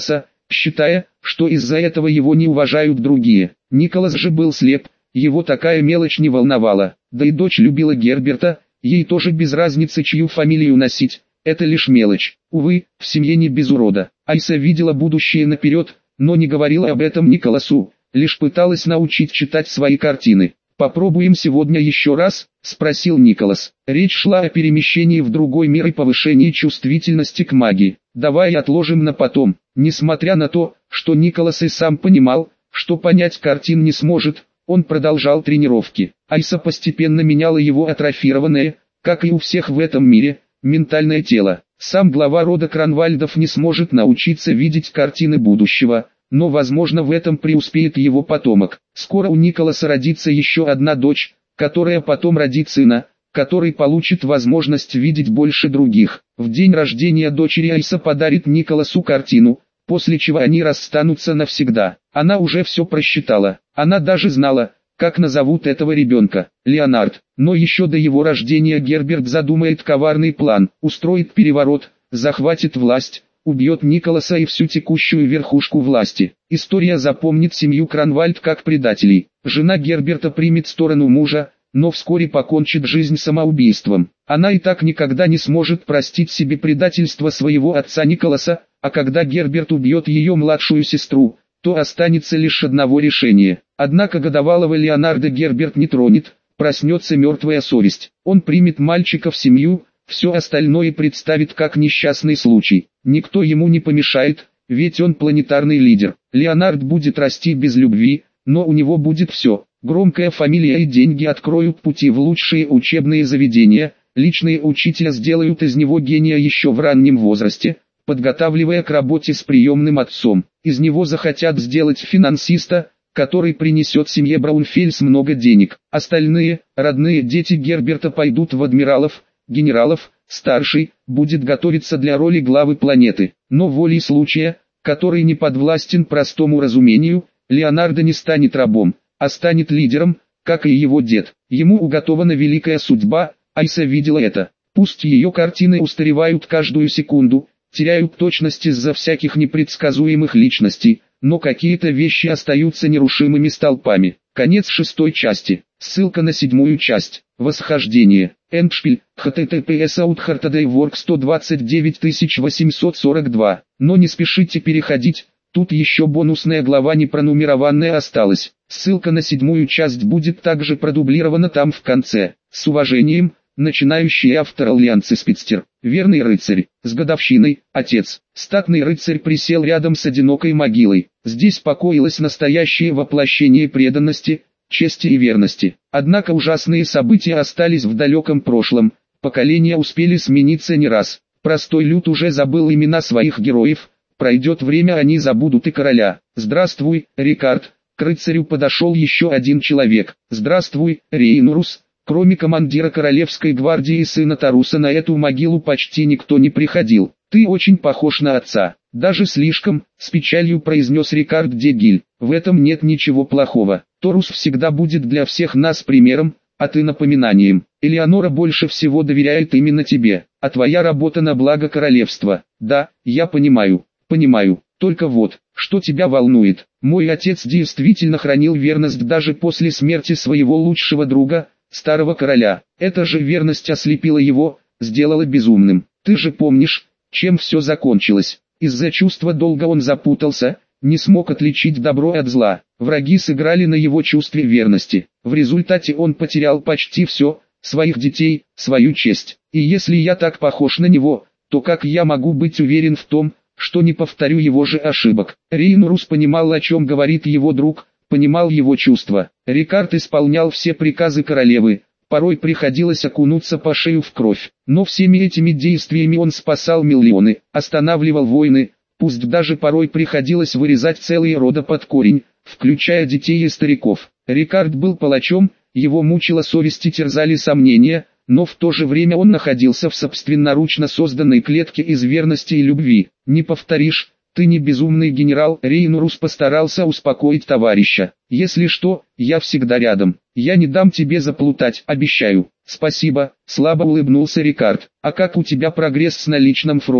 считая, что из-за этого его не уважают другие. Николас же был слеп, его такая мелочь не волновала, да и дочь любила Герберта, ей тоже без разницы чью фамилию носить, это лишь мелочь. Увы, в семье не без урода. Айса видела будущее наперед, но не говорила об этом Николасу, лишь пыталась научить читать свои картины. «Попробуем сегодня еще раз?» – спросил Николас. Речь шла о перемещении в другой мир и повышении чувствительности к магии. «Давай отложим на потом». Несмотря на то, что Николас и сам понимал, что понять картин не сможет, он продолжал тренировки. Айса постепенно меняла его атрофированное, как и у всех в этом мире, ментальное тело. Сам глава рода Кранвальдов не сможет научиться видеть картины будущего, но возможно в этом преуспеет его потомок. Скоро у Николаса родится еще одна дочь, которая потом родит сына, который получит возможность видеть больше других. В день рождения дочери Айса подарит Николасу картину, после чего они расстанутся навсегда. Она уже все просчитала, она даже знала, как назовут этого ребенка, Леонард. Но еще до его рождения Герберт задумает коварный план, устроит переворот, захватит власть, убьет Николаса и всю текущую верхушку власти. История запомнит семью Кранвальд как предателей. Жена Герберта примет сторону мужа, но вскоре покончит жизнь самоубийством. Она и так никогда не сможет простить себе предательство своего отца Николаса, а когда Герберт убьет ее младшую сестру, то останется лишь одного решения. Однако годовалого Леонарда Герберт не тронет, проснется мертвая совесть. Он примет мальчика в семью, все остальное представит как несчастный случай. Никто ему не помешает, ведь он планетарный лидер. Леонард будет расти без любви, но у него будет все. Громкая фамилия и деньги откроют пути в лучшие учебные заведения, личные учителя сделают из него гения еще в раннем возрасте, подготавливая к работе с приемным отцом. Из него захотят сделать финансиста, который принесет семье Браунфельс много денег. Остальные, родные дети Герберта пойдут в адмиралов, генералов, старший, будет готовиться для роли главы планеты. Но волей случая, который не подвластен простому разумению, Леонардо не станет рабом, а станет лидером, как и его дед. Ему уготована великая судьба, Айса видела это. Пусть ее картины устаревают каждую секунду, теряют точность из-за всяких непредсказуемых личностей, но какие-то вещи остаются нерушимыми столпами. Конец шестой части. Ссылка на седьмую часть. Восхождение. Эндшпиль. https outhartadaywork сто двадцать девять тысяч восемьсот сорок два. Но не спешите переходить, тут еще бонусная глава не пронумерованная осталась. Ссылка на седьмую часть будет также продублирована там в конце. С уважением, начинающий автор Альянса Спидстер. Верный рыцарь. С годовщиной, отец. Статный рыцарь присел рядом с одинокой могилой. Здесь покоилось настоящее воплощение преданности, чести и верности. Однако ужасные события остались в далеком прошлом, поколения успели смениться не раз. Простой люд уже забыл имена своих героев, пройдет время, они забудут и короля. «Здравствуй, Рикард», к рыцарю подошел еще один человек. «Здравствуй, Рейнурус». Кроме командира Королевской гвардии и сына Таруса на эту могилу почти никто не приходил. «Ты очень похож на отца, даже слишком», — с печалью произнес Рикард де Гиль. «В этом нет ничего плохого. Торус всегда будет для всех нас примером, а ты напоминанием. Элеонора больше всего доверяет именно тебе, а твоя работа на благо королевства». «Да, я понимаю, понимаю. Только вот, что тебя волнует? Мой отец действительно хранил верность даже после смерти своего лучшего друга, старого короля. Эта же верность ослепила его, сделала безумным. Ты же помнишь, чем все закончилось. Из-за чувства долга он запутался, не смог отличить добро от зла. Враги сыграли на его чувстве верности. В результате он потерял почти все, своих детей, свою честь. И если я так похож на него, то как я могу быть уверен в том, что не повторю его же ошибок? Рейнурус понимал, о чем говорит его друг, понимал его чувства. Рикард исполнял все приказы королевы, порой приходилось окунуться по шею в кровь. Но всеми этими действиями он спасал миллионы, останавливал войны, пусть даже порой приходилось вырезать целые рода под корень, включая детей и стариков. Рикард был палачом, его мучила совесть и терзали сомнения, но в то же время он находился в собственноручно созданной клетке из верности и любви. «Не повторишь, ты не безумный генерал», — Рейнурус постарался успокоить товарища. «Если что, я всегда рядом. Я не дам тебе заплутать, обещаю». «Спасибо», — слабо улыбнулся Рикард. «А как у тебя прогресс на личном фронте?»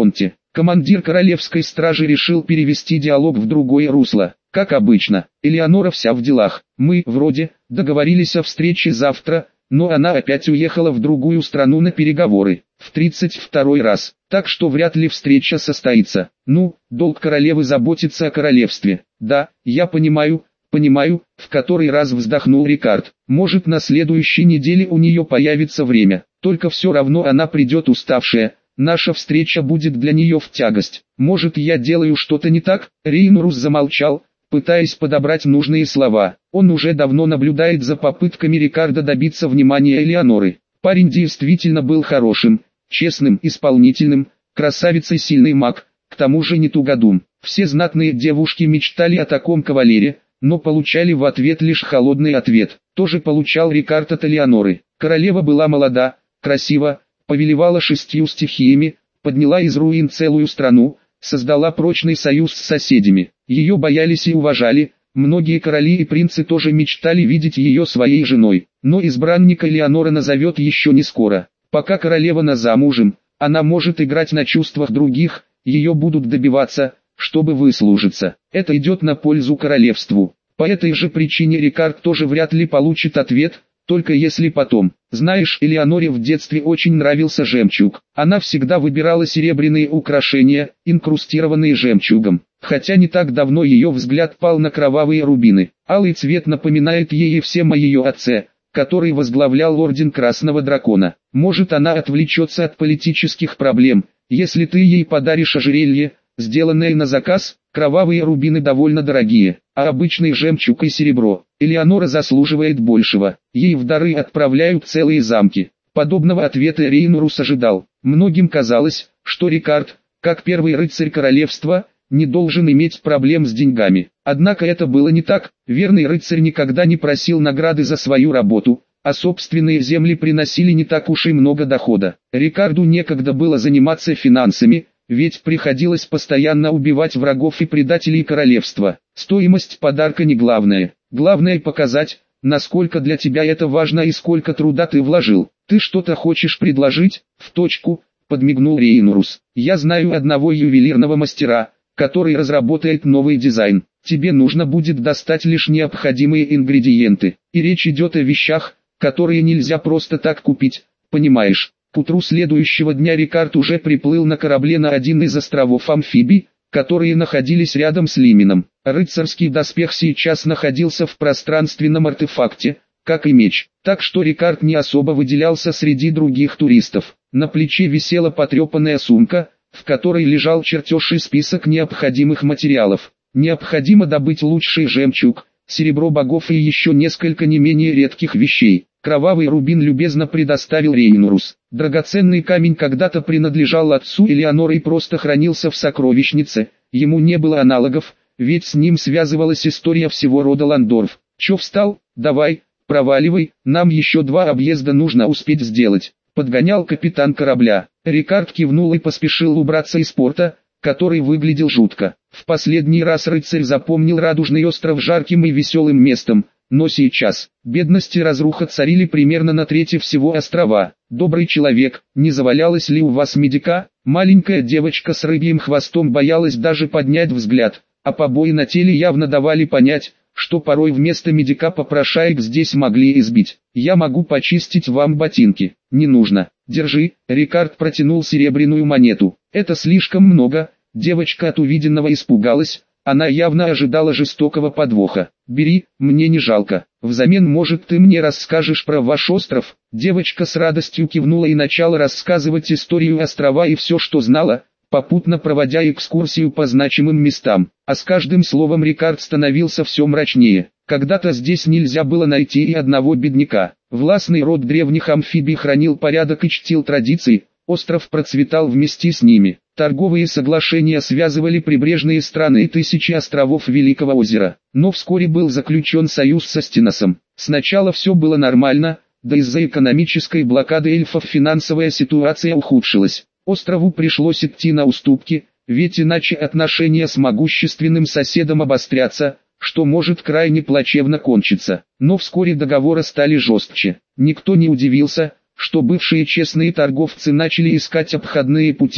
Командир королевской стражи решил перевести диалог в другое русло. Как обычно, Элеонора вся в делах. Мы, вроде, договорились о встрече завтра, но она опять уехала в другую страну на переговоры, в тридцать второй раз, так что вряд ли встреча состоится. Ну, долг королевы заботиться о королевстве. Да, я понимаю, понимаю, в который раз вздохнул Рикард. Может, на следующей неделе у нее появится время, только все равно она придет уставшая. Наша встреча будет для нее в тягость. Может, я делаю что-то не так? Рейнурус замолчал, пытаясь подобрать нужные слова. Он уже давно наблюдает за попытками Рикарда добиться внимания Элеоноры. Парень действительно был хорошим, честным, исполнительным, красавицей, сильный маг, к тому же не тугодум. Все знатные девушки мечтали о таком кавалере, но получали в ответ лишь холодный ответ. Тоже получал Рикард от Элеоноры. Королева была молода, красива, повелевала шестью стихиями, подняла из руин целую страну, создала прочный союз с соседями. Ее боялись и уважали, многие короли и принцы тоже мечтали видеть ее своей женой. Но избранника Элеонора назовет еще не скоро. Пока королева на замужем, она может играть на чувствах других, ее будут добиваться, чтобы выслужиться. Это идет на пользу королевству. По этой же причине Рикард тоже вряд ли получит ответ, только если потом. Знаешь, Элеоноре в детстве очень нравился жемчуг. Она всегда выбирала серебряные украшения, инкрустированные жемчугом. Хотя не так давно ее взгляд пал на кровавые рубины. Алый цвет напоминает ей и всем о ее отце, который возглавлял Орден Красного Дракона. Может, она отвлечется от политических проблем, если ты ей подаришь ожерелье, сделанное на заказ. Кровавые рубины довольно дорогие, а обычный жемчуг и серебро. Элеонора заслуживает большего. Ей в дары отправляют целые замки. Подобного ответа Рейнурус ожидал. Многим казалось, что Рикард, как первый рыцарь королевства, не должен иметь проблем с деньгами. Однако это было не так. Верный рыцарь никогда не просил награды за свою работу, а собственные земли приносили не так уж и много дохода. Рикарду некогда было заниматься финансами, ведь приходилось постоянно убивать врагов и предателей королевства. Стоимость подарка не главное. Главное показать, насколько для тебя это важно и сколько труда ты вложил. Ты что-то хочешь предложить? В точку, подмигнул Рейнурус. Я знаю одного ювелирного мастера, который разработает новый дизайн. Тебе нужно будет достать лишь необходимые ингредиенты. И речь идет о вещах, которые нельзя просто так купить, понимаешь? К утру следующего дня Рикард уже приплыл на корабле на один из островов амфибий, которые находились рядом с Лимином. Рыцарский доспех сейчас находился в пространственном артефакте, как и меч, так что Рикард не особо выделялся среди других туристов. На плече висела потрепанная сумка, в которой лежал чертеж и список необходимых материалов. Необходимо добыть лучший жемчуг, серебро богов и еще несколько не менее редких вещей. Кровавый рубин любезно предоставил Рейнурус. Драгоценный камень когда-то принадлежал отцу Элеоноры и просто хранился в сокровищнице. Ему не было аналогов, ведь с ним связывалась история всего рода Ландорф. Чё встал? Давай, проваливай, нам еще два объезда нужно успеть сделать. Подгонял капитан корабля. Рикард кивнул и поспешил убраться из порта, который выглядел жутко. В последний раз рыцарь запомнил Радужный остров жарким и веселым местом. Но сейчас, бедность и разруха царили примерно на трети всего острова. Добрый человек, не завалялось ли у вас медика? Маленькая девочка с рыбьим хвостом боялась даже поднять взгляд, а побои на теле явно давали понять, что порой вместо медика попрошаек здесь могли избить. Я могу почистить вам ботинки. Не нужно. Держи. Рикард протянул серебряную монету. Это слишком много. Девочка от увиденного испугалась. Она явно ожидала жестокого подвоха. «Бери, мне не жалко. Взамен, может, ты мне расскажешь про ваш остров?» Девочка с радостью кивнула и начала рассказывать историю острова и все, что знала, попутно проводя экскурсию по значимым местам. А с каждым словом Рикард становился все мрачнее. Когда-то здесь нельзя было найти и одного бедняка. Властный род древних амфибий хранил порядок и чтил традиции. Остров процветал вместе с ними. Торговые соглашения связывали прибрежные страны и тысячи островов Великого озера. Но вскоре был заключен союз со Стеносом. Сначала все было нормально, да из-за экономической блокады эльфов финансовая ситуация ухудшилась. Острову пришлось идти на уступки, ведь иначе отношения с могущественным соседом обострятся, что может крайне плачевно кончиться. Но вскоре договоры стали жестче. Никто не удивился, что бывшие честные торговцы начали искать обходные пути,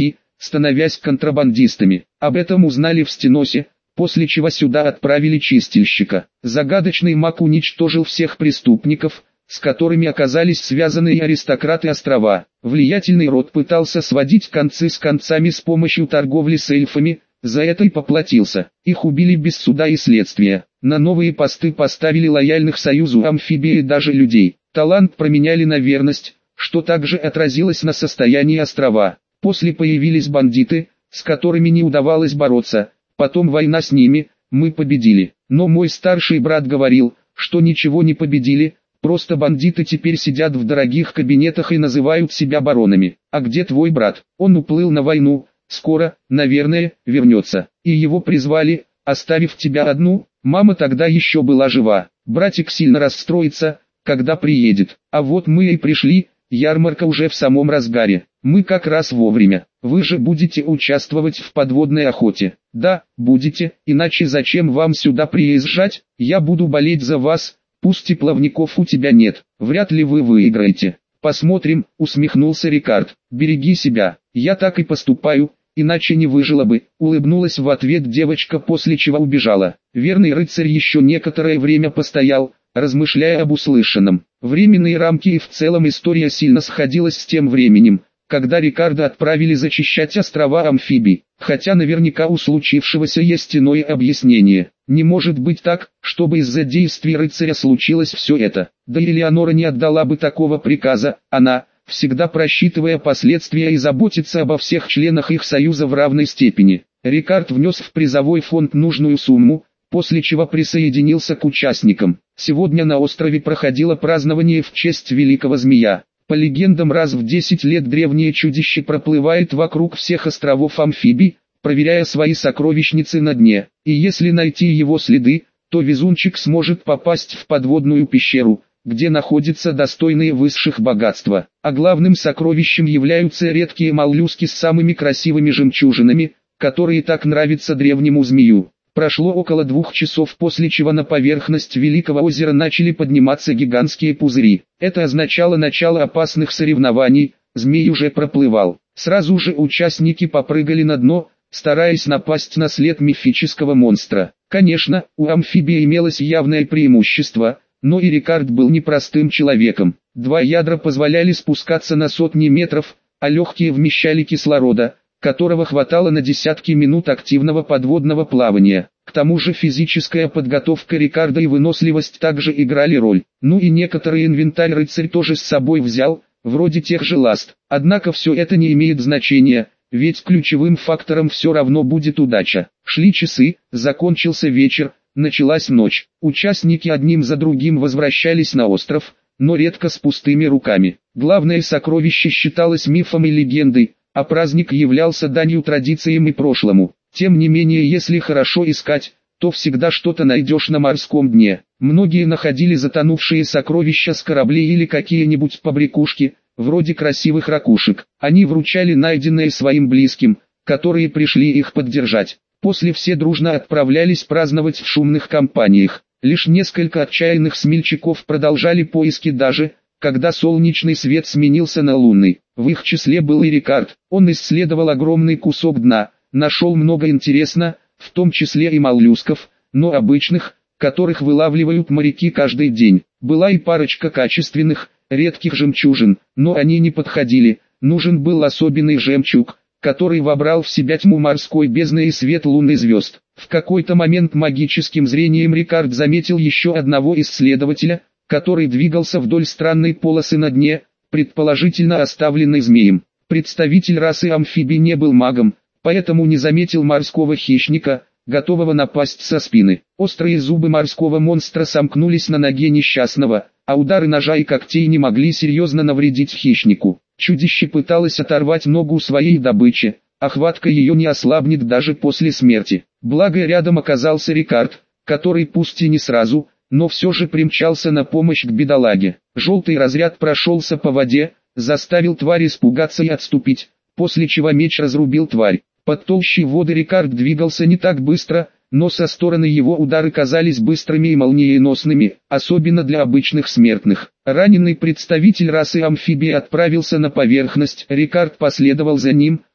становясь контрабандистами. Об этом узнали в Стеносе, после чего сюда отправили чистильщика. Загадочный маг уничтожил всех преступников, с которыми оказались связаны и аристократы острова. Влиятельный род пытался сводить концы с концами с помощью торговли с эльфами, за это и поплатился. Их убили без суда и следствия. На новые посты поставили лояльных союзу амфибий и даже людей. Талант променяли на верность, что также отразилось на состоянии острова. После появились бандиты, с которыми не удавалось бороться, потом война с ними, мы победили. Но мой старший брат говорил, что ничего не победили, просто бандиты теперь сидят в дорогих кабинетах и называют себя баронами. А где твой брат? Он уплыл на войну, скоро, наверное, вернется. И его призвали, оставив тебя одну. Мама тогда еще была жива. Братик сильно расстроится, когда приедет. А вот мы и пришли, ярмарка уже в самом разгаре. Мы как раз вовремя. Вы же будете участвовать в подводной охоте. Да, будете, иначе зачем вам сюда приезжать? Я буду болеть за вас, пусть и плавников у тебя нет. Вряд ли вы выиграете. Посмотрим, усмехнулся Рикард. Береги себя. Я так и поступаю, иначе не выжила бы, улыбнулась в ответ девочка, после чего убежала. Верный рыцарь еще некоторое время постоял, размышляя об услышанном. Временные рамки и в целом история сильно сходилась с тем временем, когда Рикарда отправили зачищать острова амфибий. Хотя наверняка у случившегося есть иное объяснение. Не может быть так, чтобы из-за действий рыцаря случилось все это. Да и Элеонора не отдала бы такого приказа, она, всегда просчитывая последствия и заботиться обо всех членах их союза в равной степени. Рикард внес в призовой фонд нужную сумму, после чего присоединился к участникам. Сегодня на острове проходило празднование в честь великого змея. По легендам, раз в десять лет древнее чудище проплывает вокруг всех островов амфибий, проверяя свои сокровищницы на дне. И если найти его следы, то везунчик сможет попасть в подводную пещеру, где находятся достойные высших богатства. А главным сокровищем являются редкие моллюски с самыми красивыми жемчужинами, которые так нравятся древнему змею. Прошло около двух часов, после чего на поверхность Великого озера начали подниматься гигантские пузыри. Это означало начало опасных соревнований, змей уже проплывал. Сразу же участники попрыгали на дно, стараясь напасть на след мифического монстра. Конечно, у амфибии имелось явное преимущество, но и Рикард был непростым человеком. Два ядра позволяли спускаться на сотни метров, а легкие вмещали кислорода, которого хватало на десятки минут активного подводного плавания. К тому же физическая подготовка Рикарда и выносливость также играли роль. Ну и некоторый инвентарь рыцарь тоже с собой взял, вроде тех же ласт. Однако все это не имеет значения, ведь ключевым фактором все равно будет удача. Шли часы, закончился вечер, началась ночь. Участники одним за другим возвращались на остров, но редко с пустыми руками. Главное сокровище считалось мифом и легендой, а праздник являлся данью традициям и прошлому. Тем не менее, если хорошо искать, то всегда что-то найдешь на морском дне. Многие находили затонувшие сокровища с кораблей или какие-нибудь побрякушки, вроде красивых ракушек. Они вручали найденные своим близким, которые пришли их поддержать. После все дружно отправлялись праздновать в шумных компаниях. Лишь несколько отчаянных смельчаков продолжали поиски даже, когда солнечный свет сменился на лунный. В их числе был и Рикард. Он исследовал огромный кусок дна, нашел много интересного, в том числе и моллюсков, но обычных, которых вылавливают моряки каждый день. Была и парочка качественных, редких жемчужин, но они не подходили. Нужен был особенный жемчуг, который вобрал в себя тьму морской бездны и свет лунных звезд. В какой-то момент магическим зрением Рикард заметил еще одного исследователя, который двигался вдоль странной полосы на дне, предположительно оставленной змеем. Представитель расы амфибий не был магом, поэтому не заметил морского хищника, готового напасть со спины. Острые зубы морского монстра сомкнулись на ноге несчастного, а удары ножа и когтей не могли серьезно навредить хищнику. Чудище пыталось оторвать ногу своей добычи, а хватка ее не ослабнет даже после смерти. Благо рядом оказался Рикард, который пусть и не сразу, но все же примчался на помощь к бедолаге. Желтый разряд прошелся по воде, заставил тварь испугаться и отступить, после чего меч разрубил тварь. Под толщей воды Рикард двигался не так быстро, но со стороны его удары казались быстрыми и молниеносными, особенно для обычных смертных. Раненый представитель расы амфибии отправился на поверхность, Рикард последовал за ним,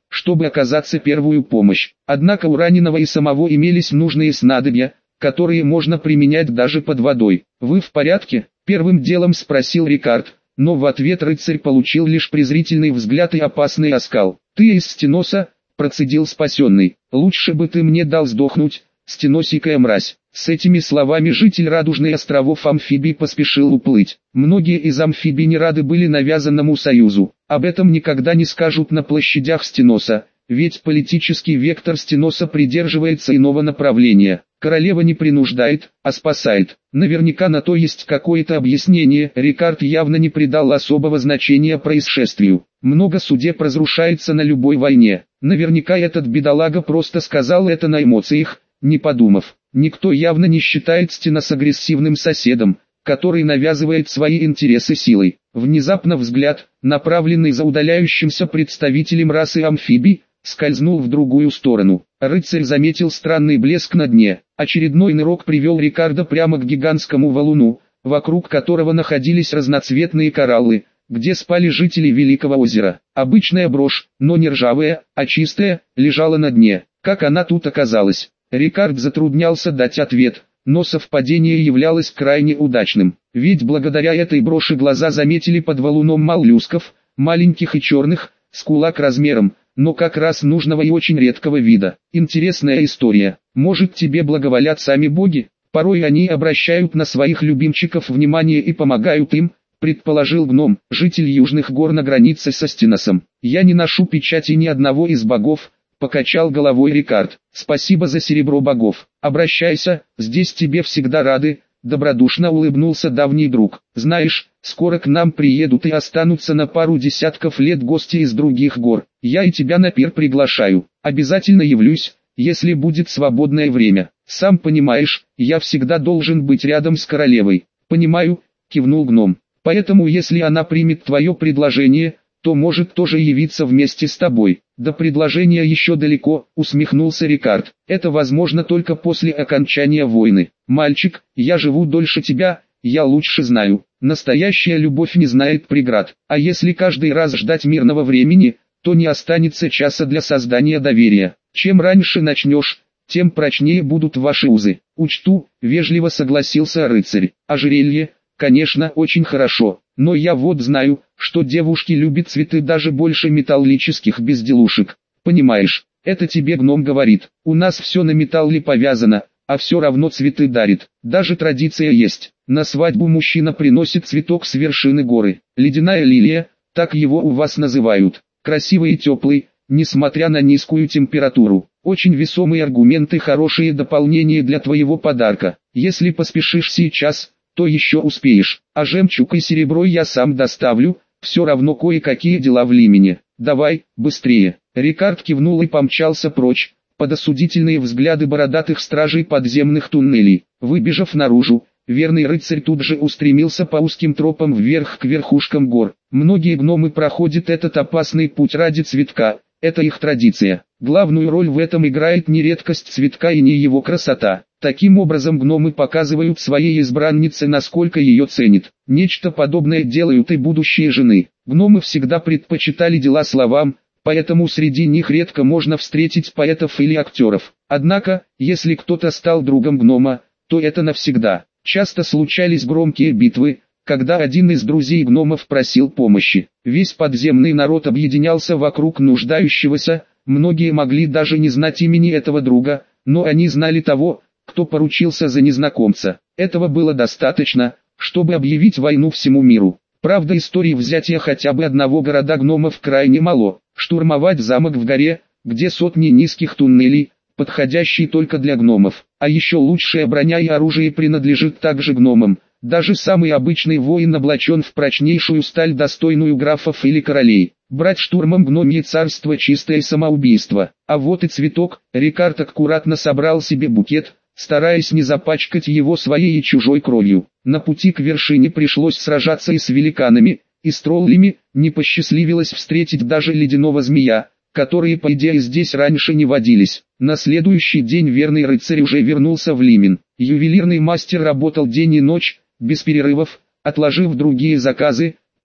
чтобы оказаться первую помощь. Однако у раненого и самого имелись нужные снадобья, которые можно применять даже под водой. «Вы в порядке?» – первым делом спросил Рикард, но в ответ рыцарь получил лишь презрительный взгляд и опасный оскал. «Ты из Стеноса?» – процедил спасенный. «Лучше бы ты мне дал сдохнуть, стеносикая мразь». С этими словами житель Радужных островов амфибий поспешил уплыть. Многие из амфибий не рады были навязанному союзу. Об этом никогда не скажут на площадях Стеноса, ведь политический вектор Стеноса придерживается иного направления. Королева не принуждает, а спасает. Наверняка на то есть какое-то объяснение. Рикард явно не придал особого значения происшествию. Много судеб разрушается на любой войне. Наверняка этот бедолага просто сказал это на эмоциях, не подумав. Никто явно не считает Стеноса агрессивным соседом, который навязывает свои интересы силой. Внезапно взгляд, направленный за удаляющимся представителем расы амфибий, скользнул в другую сторону. Рыцарь заметил странный блеск на дне. Очередной нырок привел Рикарда прямо к гигантскому валуну, вокруг которого находились разноцветные кораллы, где спали жители Великого озера. Обычная брошь, но не ржавая, а чистая, лежала на дне. Как она тут оказалась? Рикард затруднялся дать ответ, но совпадение являлось крайне удачным. Ведь благодаря этой броши глаза заметили под валуном моллюсков, маленьких и черных, с кулак размером, но как раз нужного и очень редкого вида. Интересная история. Может, тебе благоволят сами боги? Порой они обращают на своих любимчиков внимание и помогают им, предположил гном, житель южных гор на границе со Стеносом. Я не ношу печати ни одного из богов, покачал головой Рикард. Спасибо за серебро богов. Обращайся, здесь тебе всегда рады. Добродушно улыбнулся давний друг. Знаешь, скоро к нам приедут и останутся на пару десятков лет гости из других гор. Я и тебя на пир приглашаю. Обязательно явлюсь, если будет свободное время. Сам понимаешь, я всегда должен быть рядом с королевой. Понимаю, кивнул гном. Поэтому если она примет твое предложение, то может тоже явиться вместе с тобой. До предложения еще далеко, усмехнулся Рикард. Это возможно только после окончания войны. Мальчик, я живу дольше тебя, я лучше знаю. Настоящая любовь не знает преград. А если каждый раз ждать мирного времени, то не останется часа для создания доверия. Чем раньше начнешь, тем прочнее будут ваши узы. Учту, вежливо согласился рыцарь. Ожерелье, конечно, очень хорошо. Но я вот знаю, что девушки любят цветы даже больше металлических безделушек. Понимаешь, это тебе гном говорит. У нас все на металле повязано, а все равно цветы дарит. Даже традиция есть. На свадьбу мужчина приносит цветок с вершины горы. Ледяная лилия, так его у вас называют. Красивый и теплый, несмотря на низкую температуру. Очень весомые аргументы, хорошие дополнения для твоего подарка. Если поспешишь сейчас, то еще успеешь. А жемчуг и серебро я сам доставлю, все равно кое-какие дела в Лимене. Давай, быстрее. Рикард кивнул и помчался прочь, под осудительные взгляды бородатых стражей подземных туннелей. Выбежав наружу, верный рыцарь тут же устремился по узким тропам вверх к верхушкам гор. Многие гномы проходят этот опасный путь ради цветка, это их традиция. Главную роль в этом играет не редкость цветка и не его красота. Таким образом гномы показывают своей избраннице, насколько ее ценит. Нечто подобное делают и будущие жены. Гномы всегда предпочитали дела словам, поэтому среди них редко можно встретить поэтов или актеров. Однако, если кто-то стал другом гнома, то это навсегда. Часто случались громкие битвы, когда один из друзей гномов просил помощи. Весь подземный народ объединялся вокруг нуждающегося, многие могли даже не знать имени этого друга, но они знали того, кто поручился за незнакомца. Этого было достаточно, чтобы объявить войну всему миру. Правда, истории взятия хотя бы одного города гномов крайне мало. Штурмовать замок в горе, где сотни низких туннелей, подходящие только для гномов. А еще лучшая броня и оружие принадлежит также гномам. Даже самый обычный воин облачен в прочнейшую сталь, достойную графов или королей. Брать штурмом гномье царство — чистое самоубийство. А вот и цветок. Рикард аккуратно собрал себе букет, стараясь не запачкать его своей и чужой кровью. На пути к вершине пришлось сражаться и с великанами, и с троллями, не посчастливилось встретить даже ледяного змея, которые по идее здесь раньше не водились. На следующий день верный рыцарь уже вернулся в Лимен. Ювелирный мастер работал день и ночь, без перерывов, отложив другие заказы,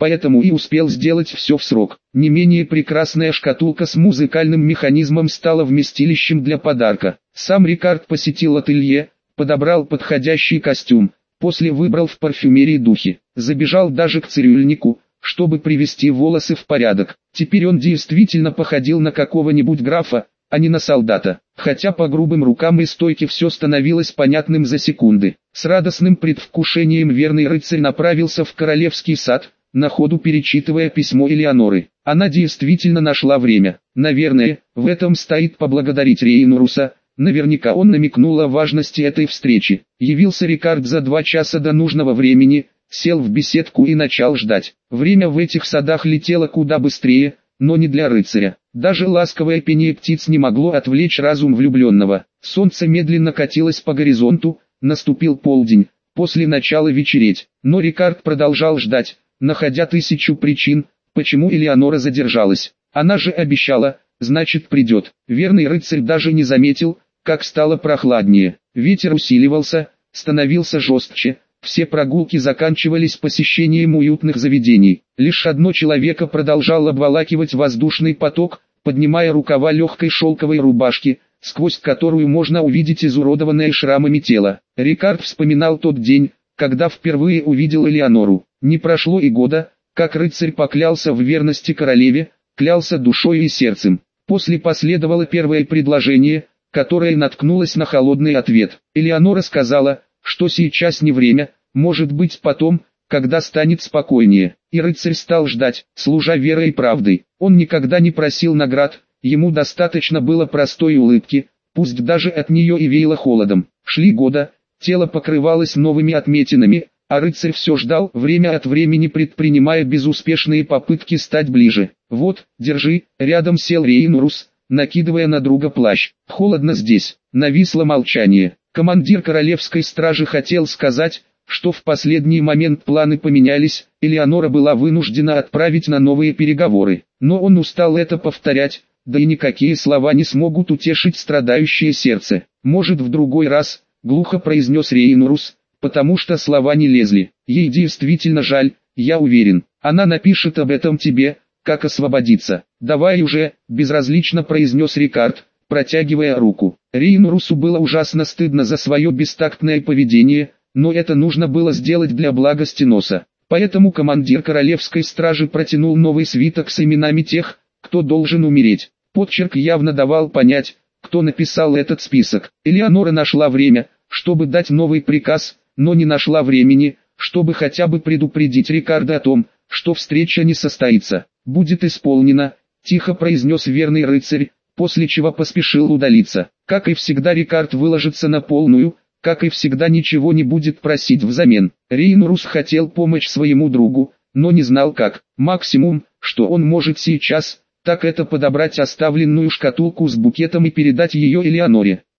поэтому и успел сделать все в срок. Не менее прекрасная шкатулка с музыкальным механизмом стала вместилищем для подарка. Сам Рикард посетил ателье, подобрал подходящий костюм, после выбрал в парфюмерии духи, забежал даже к цирюльнику, чтобы привести волосы в порядок. Теперь он действительно походил на какого-нибудь графа, а не на солдата, хотя по грубым рукам и стойке все становилось понятным за секунды. С радостным предвкушением верный рыцарь направился в королевский сад, на ходу перечитывая письмо Элеоноры. Она действительно нашла время. Наверное, в этом стоит поблагодарить Рейнуруса. Наверняка он намекнул о важности этой встречи. Явился Рикард за два часа до нужного времени, сел в беседку и начал ждать. Время в этих садах летело куда быстрее, но не для рыцаря. Даже ласковое пение птиц не могло отвлечь разум влюбленного. Солнце медленно катилось по горизонту, наступил полдень, после начала вечереть. Но Рикард продолжал ждать, находя тысячу причин, почему Элеонора задержалась. Она же обещала, значит придет. Верный рыцарь даже не заметил, как стало прохладнее. Ветер усиливался, становился жестче. Все прогулки заканчивались посещением уютных заведений. Лишь одно человека продолжал обволакивать воздушный поток, поднимая рукава легкой шелковой рубашки, сквозь которую можно увидеть изуродованное шрамами тело. Рикард вспоминал тот день, когда впервые увидел Элеонору. Не прошло и года, как рыцарь поклялся в верности королеве, клялся душой и сердцем. После последовало первое предложение, которое наткнулось на холодный ответ. Элеонора сказала, что сейчас не время, может быть потом, когда станет спокойнее. И рыцарь стал ждать, служа верой и правдой. Он никогда не просил наград, ему достаточно было простой улыбки, пусть даже от нее и веяло холодом. Шли года, тело покрывалось новыми отметинами, а рыцарь все ждал, время от времени предпринимая безуспешные попытки стать ближе. «Вот, держи», рядом сел Рейнурус, накидывая на друга плащ. «Холодно здесь». Нависло молчание. Командир королевской стражи хотел сказать, что в последний момент планы поменялись, Элеонора была вынуждена отправить на новые переговоры. Но он устал это повторять, да и никакие слова не смогут утешить страдающее сердце. «Может в другой раз», — глухо произнес Рейнурус, потому что слова не лезли. «Ей действительно жаль, я уверен. Она напишет об этом тебе, как освободиться». «Давай уже», — безразлично произнес Рикард, протягивая руку. Рейнурусу было ужасно стыдно за свое бестактное поведение, но это нужно было сделать для блага Стеноса. Поэтому командир королевской стражи протянул новый свиток с именами тех, кто должен умереть. Подчерк явно давал понять, кто написал этот список. Элеонора нашла время, чтобы дать новый приказ, но не нашла времени, чтобы хотя бы предупредить Рикарда о том, что встреча не состоится. «Будет исполнено», — тихо произнес верный рыцарь, после чего поспешил удалиться. Как и всегда Рикард выложится на полную, как и всегда ничего не будет просить взамен. Рейнурус хотел помочь своему другу, но не знал как. Максимум, что он может сейчас, так это подобрать оставленную шкатулку с букетом и передать ее Элеоноре.